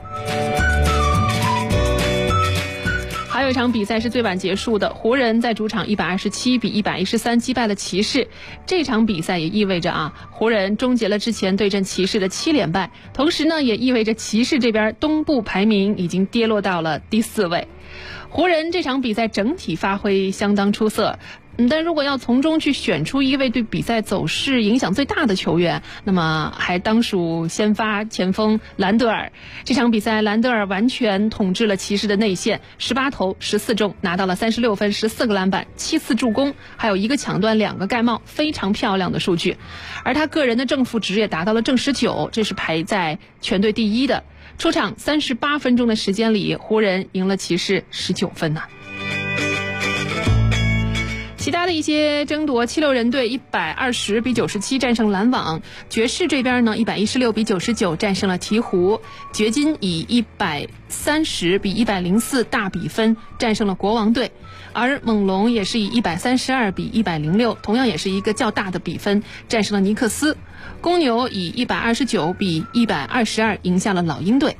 还有一场比赛是最晚结束的，湖人在主场127比113击败了骑士。这场比赛也意味着湖人终结了之前对阵骑士的7连败，同时呢也意味着骑士这边东部排名已经跌落到了第4位。湖人这场比赛整体发挥相当出色，但如果要从中去选出一位对比赛走势影响最大的球员，那么还当属先发前锋兰德尔。这场比赛兰德尔完全统治了骑士的内线，18投14中，拿到了36分14个篮板7次助攻，还有1个抢断2个盖帽，非常漂亮的数据。而他个人的正负值也达到了正19，这是排在全队第1的。出场38分钟的时间里，湖人赢了骑士19分呢。其他的一些争夺，76人队120比97战胜篮网，爵士这边呢116比99战胜了鹈鹕，掘金以130比104大比分战胜了国王队，而猛龙也是以132比106，同样也是一个较大的比分战胜了尼克斯，公牛以129比122赢下了老鹰队。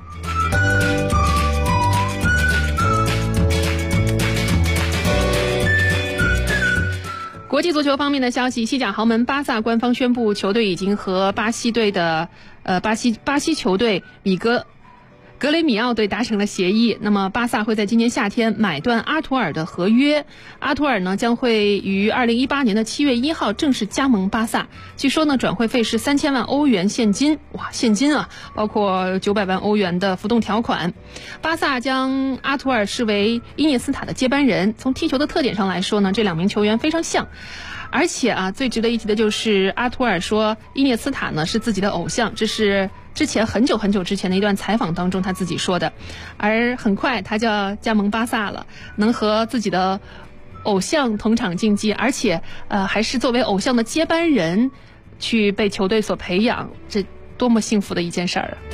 国际足球方面的消息，西甲豪门巴萨官方宣布，球队已经和巴西队的巴西球队格雷米奥队达成了协议。那么巴萨会在今年夏天买断阿图尔的合约，阿图尔呢将会于2018年的7月1号正式加盟巴萨。据说呢转会费是3000万欧元现金，哇，现金啊，包括900万欧元的浮动条款。巴萨将阿图尔视为伊涅斯塔的接班人，从踢球的特点上来说呢，这2名球员非常像。而且最值得一提的就是阿图尔说伊涅斯塔呢是自己的偶像，这是之前很久很久之前的一段采访当中他自己说的。而很快他就要加盟巴萨了，能和自己的偶像同场竞技，而且还是作为偶像的接班人去被球队所培养，这多么幸福的一件事儿啊！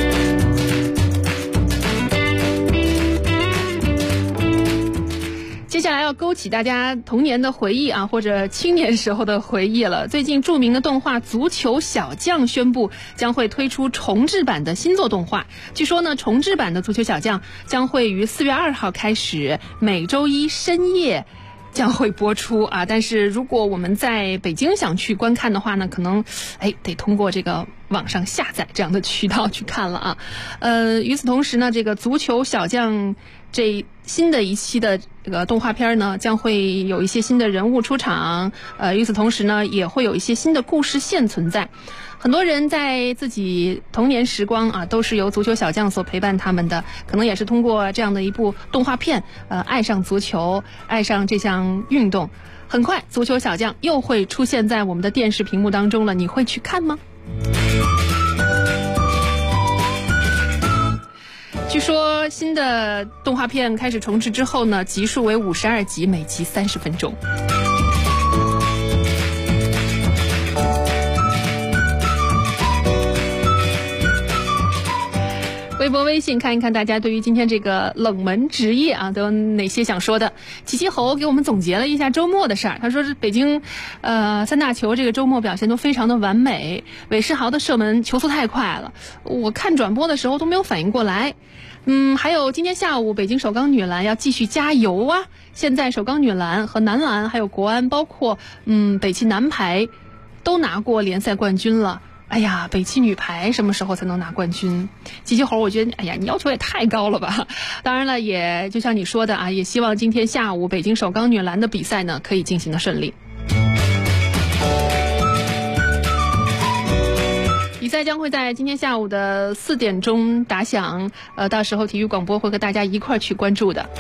接下来要勾起大家童年的回忆啊，或者青年时候的回忆了。最近著名的动画《足球小将》宣布将会推出重制版的新作动画。据说呢，重制版的《足球小将》将会于4月2号开始，每周一深夜将会播出啊。但是如果我们在北京想去观看的话呢，可能得通过这个网上下载这样的渠道去看了啊。与此同时呢，这个足球小将这新的一期的这个动画片呢，将会有一些新的人物出场，与此同时呢，也会有一些新的故事线存在。很多人在自己童年时光啊，都是由足球小将所陪伴他们的，可能也是通过这样的一部动画片，爱上足球，爱上这项运动。很快，足球小将又会出现在我们的电视屏幕当中了，你会去看吗？据说新的动画片开始重制之后呢，集数为52集，每集30分钟。微博微信看一看大家对于今天这个冷门职业啊都有哪些想说的。齐齐猴给我们总结了一下周末的事儿，他说是北京三大球这个周末表现都非常的完美，韦世豪的射门球速太快了，我看转播的时候都没有反应过来。还有今天下午北京首钢女篮要继续加油啊！现在首钢女篮和男篮还有国安，包括北汽男排都拿过联赛冠军了。哎呀，北汽女排什么时候才能拿冠军？吉吉猴，我觉得，哎呀，你要求也太高了吧！当然了，也就像你说的啊，也希望今天下午北京首钢女篮的比赛呢可以进行的顺利。比赛将会在今天下午的4点钟打响，到时候体育广播会和大家一块儿去关注的。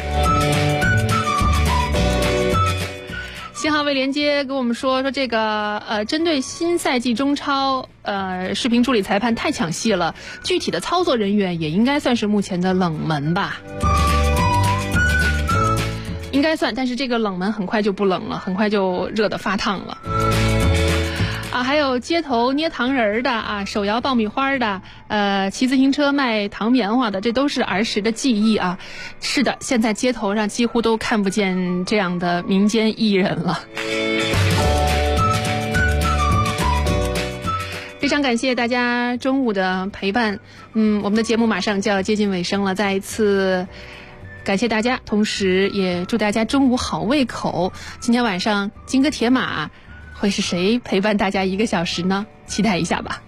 新号位连接跟我们说这个针对新赛季中超视频助理裁判太抢戏了，具体的操作人员也应该算是目前的冷门吧。应该算，但是这个冷门很快就不冷了，很快就热得发烫了。还有街头捏糖人的啊，手摇爆米花的，骑自行车卖糖棉花的，这都是儿时的记忆啊。是的，现在街头上几乎都看不见这样的民间艺人了。非常感谢大家中午的陪伴，我们的节目马上就要接近尾声了，再一次感谢大家，同时也祝大家中午好胃口。今天晚上金戈铁马会是谁陪伴大家1个小时呢？期待一下吧。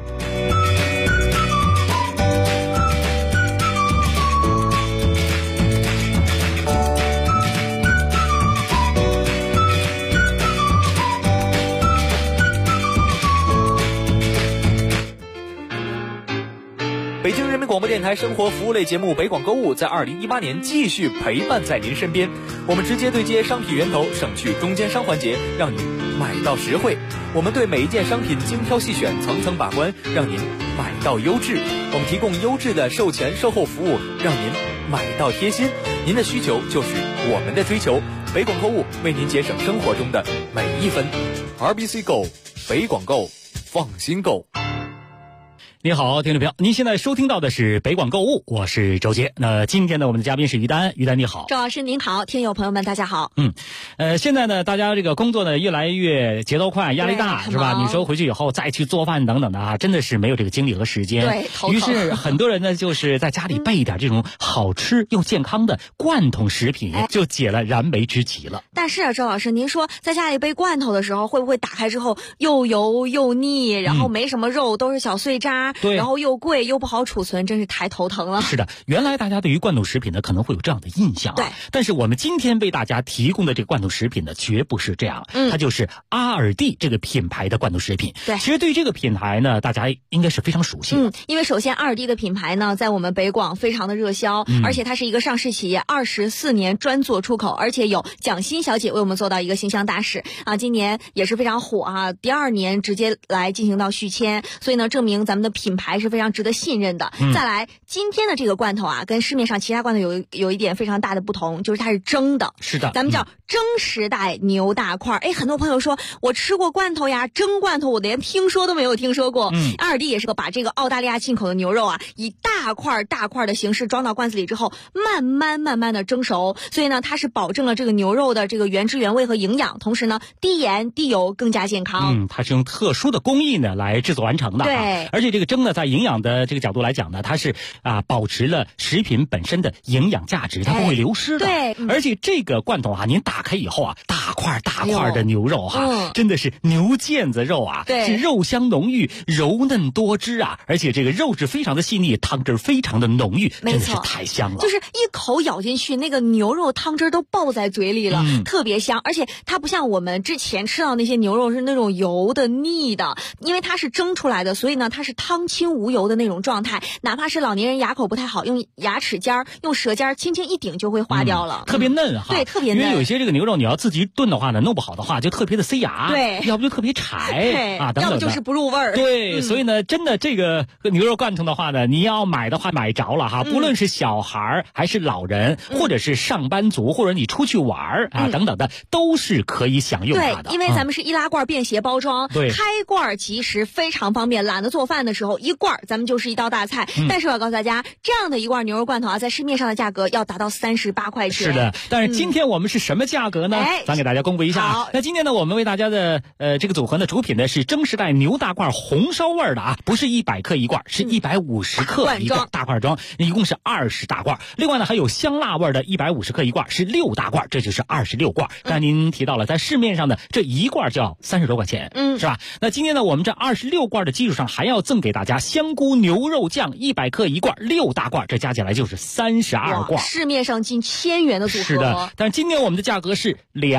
北京人民广播电台生活服务类节目北广购物在2018年继续陪伴在您身边，我们直接对接商品源头，省去中间商环节，让您买到实惠。我们对每一件商品精挑细选，层层把关，让您买到优质。我们提供优质的售前售后服务，让您买到贴心。您的需求就是我们的追求，北广购物为您节省生活中的每一分。RBC Go， 北广购，放心购。 你好，听众朋友，您现在收听到的是北广购物，我是周杰。那今天呢，我们的嘉宾是于丹，于丹你好。 周老师您好，听友朋友们大家好。 现在呢，大家这个工作呢越来越节奏快，压力大，是吧？你说回去以后再去做饭等等的啊，真的是没有这个精力和时间。 对，头疼。 于是很多人呢，就是在家里备一点这种好吃又健康的罐头食品，就解了燃眉之急了。 但是周老师，您说在家里备罐头的时候，会不会打开之后又油又腻，然后没什么肉，都是小碎渣， 对， 然后又贵又不好储存，真是太头疼了。 是的，原来大家对于罐头食品呢可能会有这样的印象啊， 对。 但是我们今天为大家提供的这个罐头食品呢，绝不是这样，它就是阿尔蒂这个品牌的罐头食品。 对， 其实对于这个品牌呢，大家应该是非常熟悉的。 因为首先阿尔蒂的品牌呢，在我们北广非常的热销，而且它是一个上市企业，24年专做出口，而且有蒋欣小姐为我们做到一个形象大使啊，今年也是非常火啊，第2年直接来进行到续签，所以呢，证明咱们的品牌是非常值得信任的。再来，今天的这个罐头啊，跟市面上其他罐头有一点非常大的不同，就是它是蒸的。 是的， 咱们叫蒸时代牛大块。很多朋友说我吃过罐头呀，蒸罐头我连听说都没有听说过。阿尔蒂也是把这个澳大利亚进口的牛肉啊，以大块的形式装到罐子里之后，慢慢的蒸熟，所以呢，它是保证了这个牛肉的这个原汁原味和营养，同时呢，低盐低油，更加健康。 它是用特殊的工艺呢来制作完成的。 对， 而且这个蒸呢，在营养的这个角度来讲呢，它是保持了食品本身的营养价值，它不会流失的。 对， 而且这个罐头您打开以后啊，大块的牛肉真的是牛腱子肉啊，是肉香浓郁、柔嫩多汁啊，而且这个肉质非常的细腻，汤汁非常的浓郁，真的是太香了。 就是一口咬进去，那个牛肉汤汁都爆在嘴里了，特别香。而且它不像我们之前吃到那些牛肉是那种油的腻的，因为它是蒸出来的，所以呢它是汤清无油的那种状态，哪怕是老年人牙口不太好，用牙齿尖用舌尖轻轻一顶就会化掉了， 特别嫩哈。 对，特别嫩。 因为有些这个牛肉你要自己炖的话呢，弄不好的话就特别的塞牙， 对， 要不就特别柴等等的， 要不就是不入味儿。 对，所以呢，真的这个牛肉罐头的话呢，你要买的话买着了哈，不论是小孩还是老人，或者是上班族，或者你出去玩等等的，都是可以享用它的。 对，因为咱们是易拉罐便携包装， 对， 开罐即食，非常方便。懒得做饭的时候，一罐咱们就是一道大菜。但是我要告诉大家，这样的一罐牛肉罐头啊，在市面上的价格要达到38块钱。 是的，但是今天我们是什么价格呢？咱给大家公布一下。 好， 那今天呢，我们为大家的这个组合呢，主品呢是蒸时代牛大块红烧味的不是100克一罐，是150克一罐大块装，一共是20大罐。另外呢，还有香辣味的150克一罐，是6大罐，这就是26罐。刚才您提到了，在市面上的这一罐就要30多块钱，是吧？那今天呢，我们这26罐的基础上，还要赠给大家香菇牛肉酱100克一罐，6大罐，这加起来就是32罐。 市面上近1000元的组合。 是的，但是今天我们的价格是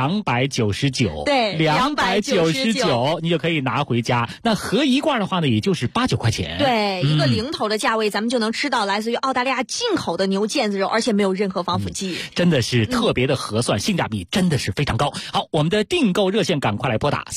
299， 对 ，299，你就可以拿回家。那合一罐的话呢，也就是8、9块钱。 对，一个零头的价位，咱们就能吃到来自于澳大利亚进口的牛腱子肉，而且没有任何防腐剂， 真的是特别的合算，性价比真的是非常高。好，我们的订购热线赶快来拨打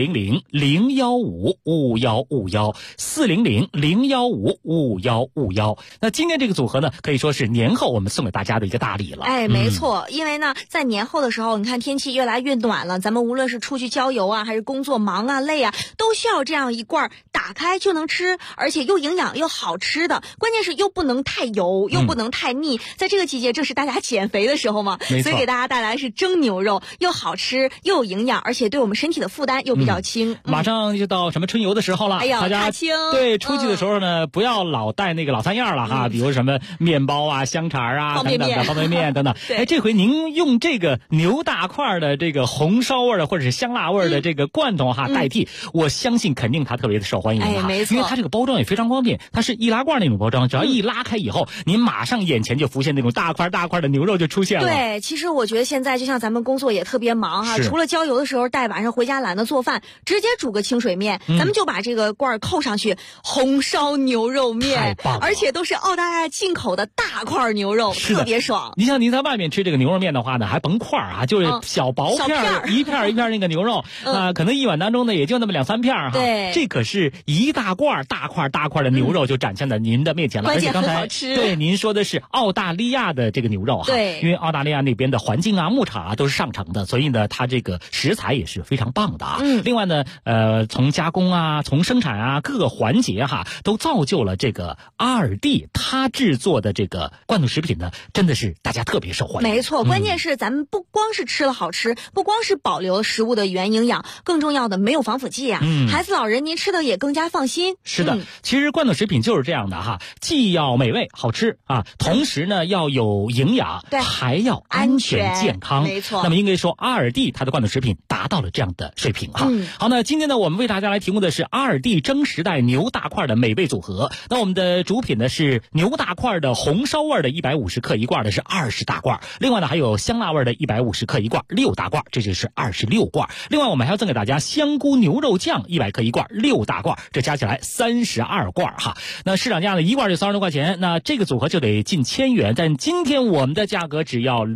400-015-5515，400-015-5515。那今天这个组合呢，可以说是年后我们送给大家的一个大礼了。 没错，因为呢，在年后的时候，你看天气越来越暖了，咱们无论是出去郊游啊，还是工作忙啊、累啊，都需要这样一罐打开就能吃，而且又营养又好吃的，关键是又不能太油，又不能太腻。在这个季节，正是大家减肥的时候嘛，所以给大家带来是蒸牛肉，又好吃又有营养，而且对我们身体的负担又比较轻。 马上就到什么春游的时候了，大家对出去的时候呢，不要老带那个老三样了哈，比如什么面包啊、香肠啊等等的，方便面等等。这回您用这个牛大块的这个红烧味的或者是香辣味的这个罐头代替，我相信肯定它特别的受欢迎没错， 因为它这个包装也非常方便，它是易拉罐那种包装，只要一拉开以后，您马上眼前就浮现那种大块的牛肉就出现了。 对，其实我觉得现在就像咱们工作也特别忙除了郊游的时候带晚上回家懒得做饭，直接煮个清水面，咱们就把这个罐扣上去，红烧牛肉面，而且都是澳大利亚进口的大块牛肉，特别爽。 你像您在外面吃这个牛肉面的话呢，还甭块就是小薄片一片一片那个牛肉可能一碗当中呢也就那么2、3片对， 这可是一大块大块的牛肉就展现在您的面前了， 而且刚才很好吃。 对，您说的是澳大利亚的这个牛肉对， 因为澳大利亚那边的环境牧场都是上乘的，所以呢它这个食材也是非常棒的另外呢从加工从生产各个环节都造就了这个阿尔蒂它制作的这个罐头食品呢，真的是大家特别受欢迎。 没错，关键是咱们不光是吃了好吃，不光是保留食物的原营养，更重要的没有防腐剂孩子老人您吃的也更加放心。 是的，其实罐头食品就是这样的既要美味好吃同时呢要有营养，还要安全健康。 没错， 那么应该说阿尔蒂它的罐头食品达到了这样的水平好，那今天呢我们为大家来提供的是阿尔蒂蒸时代牛大块的美味组合。那我们的主品呢是牛大块的红烧味的150克一罐的是20大罐，另外呢还有香辣味的150克一罐6大罐，这就是26罐。另外我们还要赠给大家香菇牛肉酱100克一罐6大罐，这加起来32罐那市场价呢一罐就30多块钱，那这个组合就得近1000元，但今天我们的价格只要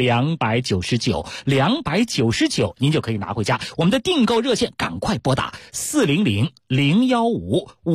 299，您就可以拿回家。我们的订购热线赶快拨打400-015-5115。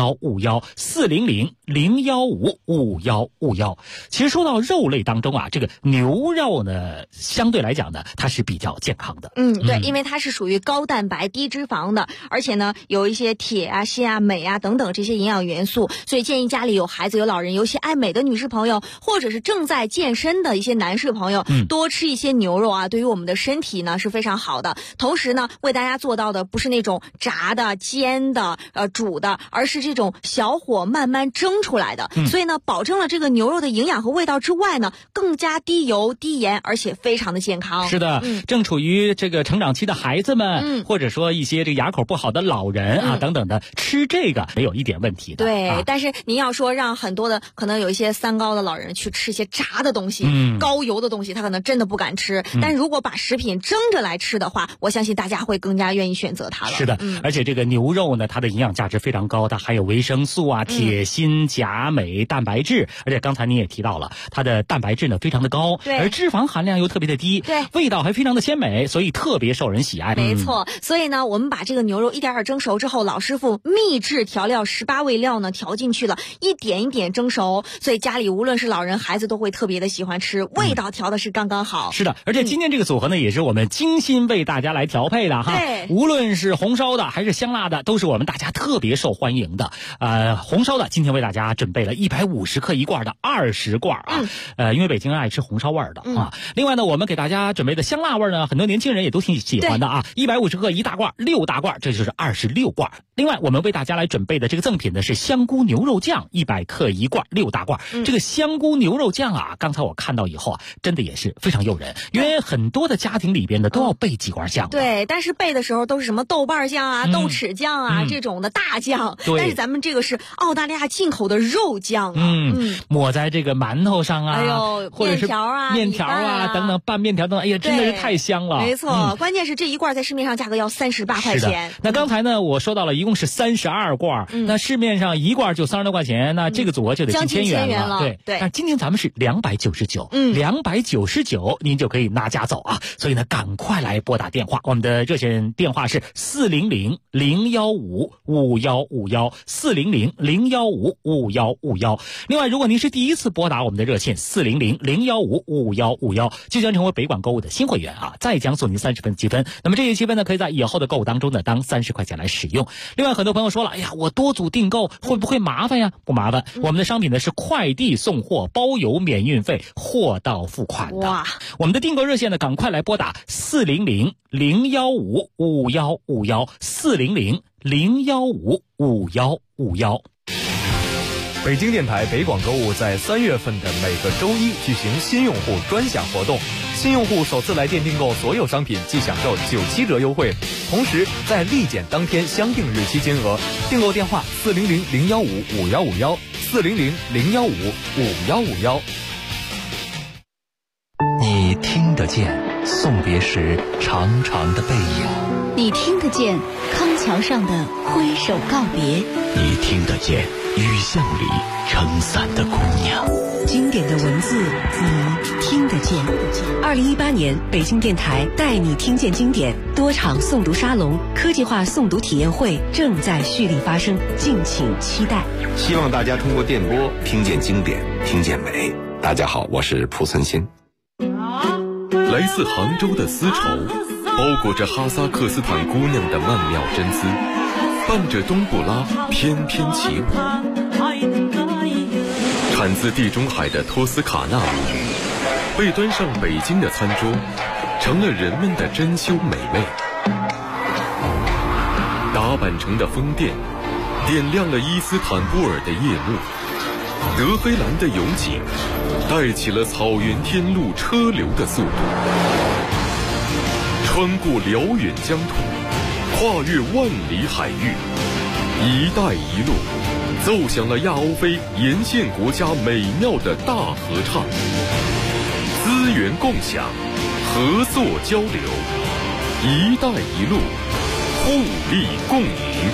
，400-015-5151。其实说到肉类当中啊，这个牛肉呢，相对来讲呢，它是比较健康的。 对，因为它是属于高蛋白低脂肪的，而且呢有一些铁啊、锌啊、镁啊等等这些营养元素，所以建议家里有孩子有老人，尤其爱美的女士朋友，或者是正在健身的一些男士朋友，多吃一些牛肉啊，对于我们的身体呢是非常好的。同时呢，为大家做到的不是那种炸的、煎的、煮的，而是这种小火慢慢蒸出来的。所以呢，保证了这个牛肉的营养和味道之外呢，更加低油、低盐，而且非常的健康。 是的，正处于这个成长期的孩子们，或者说一些这个牙口不好的老人啊等等的，吃这个没有一点问题的。 对，但是您要说让很多的可能有一些三高的老人去吃一些炸的东西、高油的东西，他可能真的不敢吃。但如果把食品蒸着来吃的话，我相信大家会更加愿意选择它了。 是的，而且这个牛肉呢，它的营养价值非常高，它含有维生素啊、铁、锌、钾、镁、蛋白质，而且刚才你也提到了，它的蛋白质呢非常的高，而脂肪含量又特别的低，味道还非常的鲜美，所以特别受人喜爱。 没错，所以呢，我们把这个牛肉一点点蒸熟之后，老师傅秘制调料18味料呢调进去了，一点一点蒸熟，所以家里无论是老人孩子都会特别的喜欢吃，味道调的是刚刚好。 是的，而且今天这个组合呢，也是我们精心为大家来调配的哈。无论是红烧的还是香辣的，都是我们大家特别受欢迎的。红烧的今天为大家准备了150克一罐的20罐啊，因为北京人爱吃红烧味的啊。另外呢，我们给大家准备的香辣味呢，很多年轻人也都挺喜欢的啊。150克一大罐，6大罐，这就是26罐。另外，我们为大家来准备的这个赠品呢是香菇牛肉酱，100克一罐，6大罐。这个香菇牛肉酱啊，刚才我看到以后啊，真的也是非常诱人，因为很多的家庭里边呢都要备几罐酱。 对，但是备的时候都是什么豆瓣酱啊、豆豉酱啊这种的大酱，但是咱们这个是澳大利亚进口的肉酱啊， 抹在这个馒头上啊，或者是面条啊等等，拌面条等等，哎呀，真的是太香了。 没错，关键是这一罐在市面上价格要38块钱。 那刚才呢，我说到了一共是32罐，那市面上一罐就30多块钱，那这个组合就得近1000元了。对，但今天咱们是299，299您就可以拿家走啊。所以呢，赶快来拨打电话，我们的热线电话是400-015-5151，400-015-5151。另外，如果您是第一次拨打我们的热线400-015-5151，就将成为北广购物的新会员啊，再将送您30分积分。那么这些积分呢，可以在以后的购物当中呢当30块钱来使用。另外，很多朋友说了，哎呀，我多组订购会不会麻烦呀？不麻烦，我们的商品呢是快递送货，包邮免运费，货到付款的。哇，我们的订购热线呢，赶快来拨打400-015-5151，400-015-5151。 北京电台北广购物在3月份的每个周一举行新用户专享活动，新用户首次来电订购所有商品即享受97折优惠，同时在立减当天相定日期金额。订购电话400-015-5151，400-015-5151。 你听得见送别时长长的背影， 你听得见康桥上的挥手告别， 你听得见雨巷里撑伞的姑娘。 经典的文字你听得见。2018年北京电台带你听见经典多场诵读沙龙、科技化诵读体验会正在蓄力发生，敬请期待。 希望大家通过电波听见经典，听见美。大家好，我是蒲存昕。 来自杭州的丝绸，包裹着哈萨克斯坦姑娘的曼妙真姿，伴着冬不拉翩翩起舞。产自地中海的托斯卡纳米，被端上北京的餐桌，成了人们的珍馐美味。打扮成的风电，点亮了伊斯坦布尔的夜幕。德黑兰的油井，带起了草原天路车流的速度。穿过辽远疆土，跨越万里海域，一带一路奏响了亚欧非沿线国家美妙的大合唱。资源共享，合作交流，一带一路，互利共赢。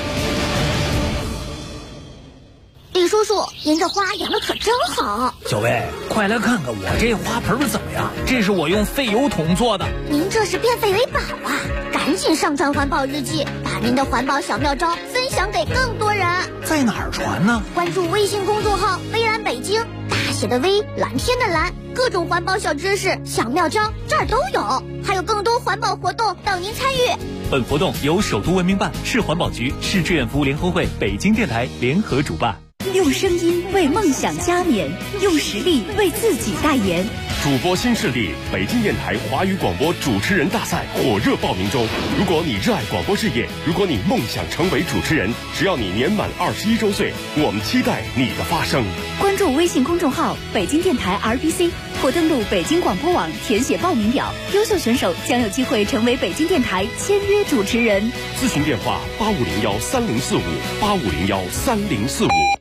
李叔叔，您这花养的可真好。 小薇，快来看看我这花盆怎么样？这是我用废油桶做的。 您这是变废为宝啊！赶紧上传环保日记，把您的环保小妙招分享享给更多人。 在哪儿传呢？ 关注微信公众号微蓝北京，大写的微，蓝天的蓝，各种环保小知识、小妙招这儿都有，还有更多环保活动等您参与。 本活动由首都文明办、市环保局、市志愿服务联合会、北京电台联合主办。 用声音为梦想加冕，用实力为自己代言。 主播新势力北京电台华语广播主持人大赛火热报名中。如果你热爱广播事业，如果你梦想成为主持人，只要你年满21周岁，我们期待你的发声。 关注微信公众号北京电台 RBC 或登录北京广播网填写报名表，优秀选手将有机会成为北京电台签约主持人。 咨询电话8501304585013045。